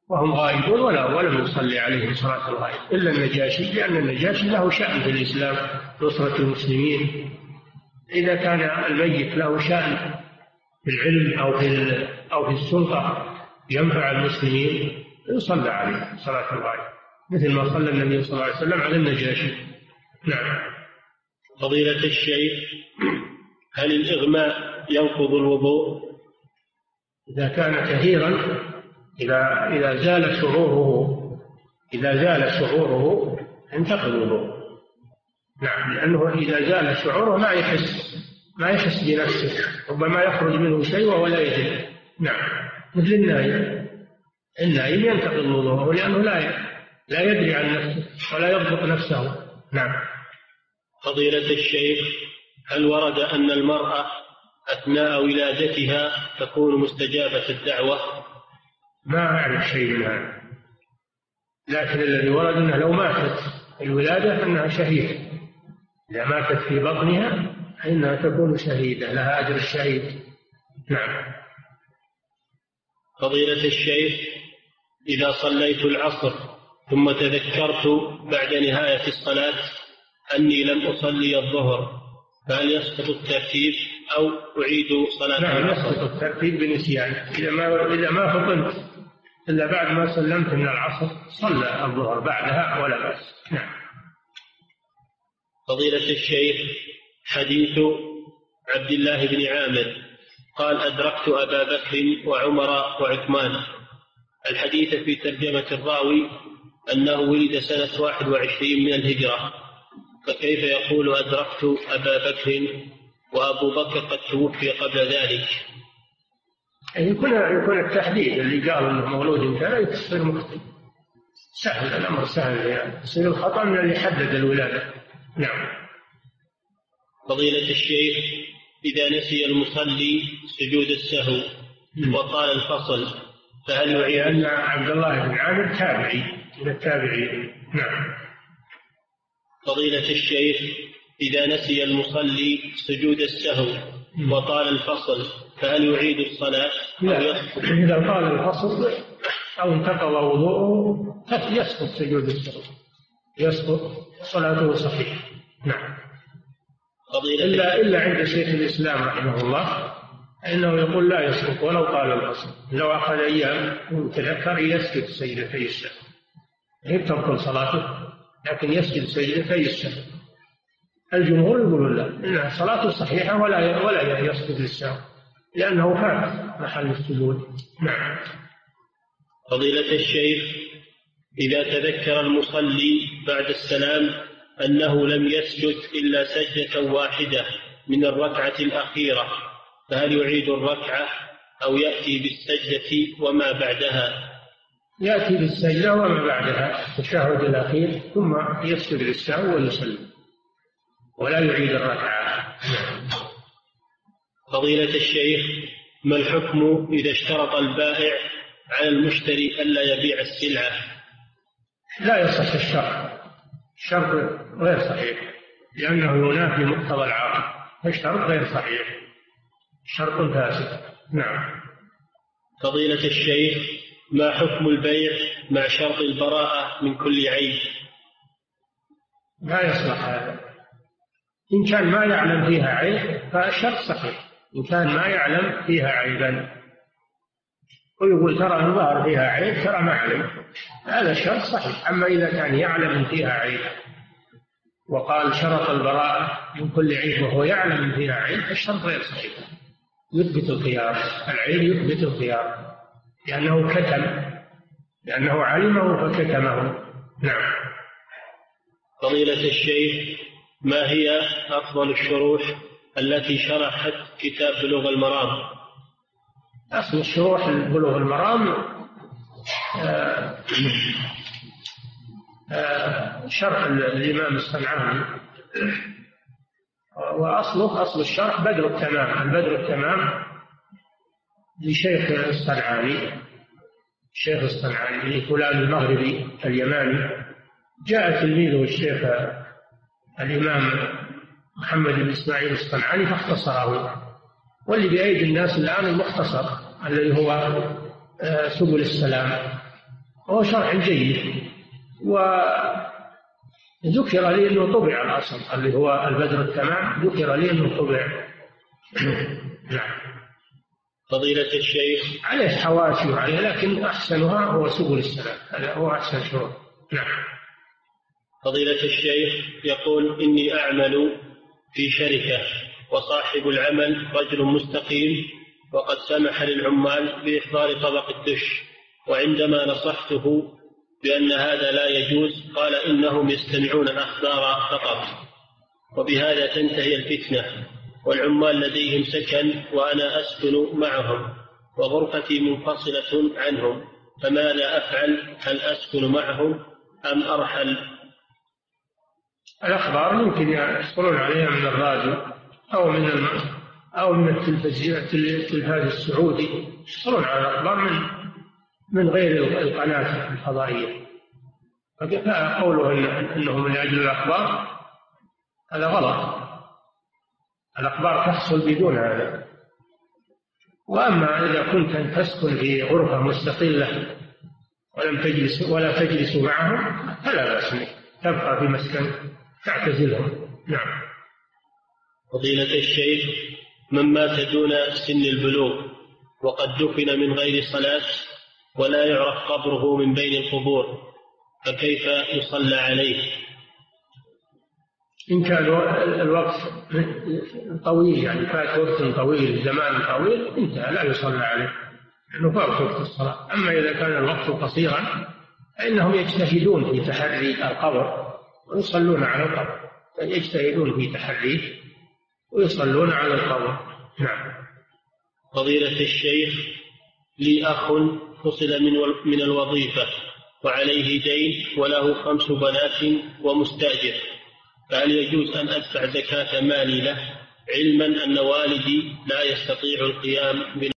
وهم غائبون ولا ولم يصلي عليهم صلاة الغائب إلا النجاشي، لأن النجاشي له شأن في الإسلام نصرة المسلمين. إذا كان الميت له شأن في العلم أو في أو في السلطة ينفع المسلمين يصلى عليه صلاة الغائب، مثل ما صلى النبي صلى الله عليه وسلم على النجاشي. نعم. فضيلة الشيخ، هل الإغماء ينقض الوضوء؟ إذا كان كثيرا، إذا إذا زال شعوره إذا زال شعوره انتقض الوضوء. نعم، لأنه إذا زال شعوره ما يحس ما يحس بنفسه، ربما يخرج منه شيء وهو لا يدري. نعم، مثل النائم النائم ينتقض الوضوء لأنه لا لا يدري عن نفسه ولا يضبط نفسه. نعم. فضيلة الشيخ، هل ورد أن المرأة أثناء ولادتها تكون مستجابة الدعوة؟ ما أعرف شيء من هذا، لكن الذي ورد أنها لو ماتت الولادة أنها شهيدة، إذا ماتت في بطنها فإنها تكون شهيدة، لها أجر الشهيد. نعم. فضيلة الشيخ، إذا صليت العصر ثم تذكرت بعد نهاية الصلاة أني لم أصلي الظهر، فهل يسقط الترتيب أو أعيد صلاة العصر؟ نعم، العصر؟ يسقط الترتيب بنسيان. إذا ما إذا ما فطنت إلا بعد ما سلمت من العصر صلى الظهر بعدها ولا بأس. نعم. فضيلة الشيخ، حديث عبد الله بن عامر قال أدركت أبا بكر وعمر وعثمان، الحديث في ترجمة الراوي أنه ولد سنة واحد وعشرين من الهجرة، فكيف يقول أدركت أبا بكر وأبو بكر قد توفي قبل ذلك؟ يكون يكون التحديد اللي قال انه مولود كذا يصير مخطئ، سهل الامر سهل يعني، يصير الخطا من اللي حدد الولاده. نعم. فضيلة الشيخ، إذا نسي المصلي سجود السهو وطال الفصل فهل يعيد؟ لأن عبد الله بن عامر تابعي من التابعين. نعم. فضيلة الشيخ، إذا نسي المصلي سجود السهو وطال الفصل فهل يعيد الصلاة؟ لا، إذا طال الفصل أو انتقض وضوءه يسقط سجود السهو، يسقط، صلاته صحيحة. نعم. إلا إلا عند شيخ الإسلام رحمه الله إنه يقول لا يسقط ولو طال الفصل، لو أخذ أيام وتذكر يسجد سجدتي السهو، هي تبطل صلاته لكن يسجد سجدتي السهو. الجمهور يقولون لا، إنها صلاته صحيحة ولا ولا يسجد للسهو لأنه فات محل السجود. نعم. فضيلة الشيخ، إذا تذكر المصلي بعد السلام أنه لم يسجد إلا سجدة واحدة من الركعة الأخيرة فهل يعيد الركعة أو يأتي بالسجدة وما بعدها؟ يأتي بالسجدة وما بعدها التشهد الأخير ثم يسجد للسهو ويسلم ولا يعيد الركعة. فضيلة الشيخ، ما الحكم إذا اشترط البائع على المشتري ألا يبيع السلعة؟ لا يصح الشرط، الشرط غير صحيح لأنه ينافي مقتضى العقد، الشرط غير صحيح، شرط فاسد. نعم. فضيلة الشيخ، ما حكم البيع مع شرط البراءة من كل عيب؟ لا يصلح هذا، إن كان ما يعلم فيها عيب فالشرط صحيح، إن كان ما يعلم فيها عيبا ويقول ترى الظاهر فيها عيب ترى ما علم، هذا الشرط صحيح. أما إذا كان يعلم فيها عيب وقال شرط البراءة من كل عيب وهو يعلم فيها عيب الشرط غير صحيح، يثبت الخيار، العيب يثبت الخيار لأنه كتم، لأنه علمه فكتمه. نعم. فضيلة الشيخ، ما هي أفضل الشروح التي شرحت كتاب بلوغ المرام؟ أصل الشروح بلوغ المرام آه آه شرح الإمام الصنعاني، وأصله أصل الشرح بدر التمام، البدر التمام لشيخ الصنعاني، الشيخ الصنعاني فلان المغربي اليماني، جاء تلميذه الشيخ الإمام محمد بن إسماعيل الصنعاني فاختصره، واللي بأيدي الناس الآن المختصر الذي هو سبل السلام وهو شرح جيد. وذكر لي أنه طبع الأصل اللي هو البدر التمام، ذكر لي أنه طبع. نعم. فضيلة الشيخ عليه حواشي وعليه، لكن أحسنها هو سبل السلام، هذا هو أحسن شروط. نعم. فضيلة الشيخ يقول: إني أعمل في شركة وصاحب العمل رجل مستقيم، وقد سمح للعمال بإحضار طبق الدش، وعندما نصحته بأن هذا لا يجوز قال إنهم يستمعون الأخبار فقط، وبهذا تنتهي الفتنة، والعمال لديهم سكن وأنا أسكن معهم وغرفتي منفصلة عنهم، فماذا أفعل؟ هل أسكن معهم أم أرحل؟ الأخبار يمكن يحصلون عليها من الراديو أو من الم... أو من التلفاز السعودي، يحصلون على الأخبار من من غير القناة الفضائية. فقوله إن... أنه من أجل الأخبار هذا غلط، الأخبار تحصل بدون هذا. وأما إذا كنت أن تسكن في غرفة مستقلة ولم تجلس ولا تجلس معهم فلا بأس بك، تبقى في مسكن تعتزلهم. نعم. فضيلة الشيخ: من مات دون سن البلوغ وقد دفن من غير صلاة ولا يعرف قبره من بين القبور، فكيف يصلى عليه؟ إن كان الوقت طويل، يعني فات وقت طويل، زمان طويل، انتهى، لا يصلى عليه لأنه فات وقت الصلاة. أما إذا كان الوقت قصيرا فإنهم يجتهدون في تحري القبر ويصلون على القبر، يجتهدون في تحريه ويصلون على القبر. نعم. فضيلة الشيخ: لي أخ فصل من الوظيفة وعليه دين وله خمس بنات ومستأجر، فهل يجوز أن أدفع زكاة مالي له علما أن والدي لا يستطيع القيام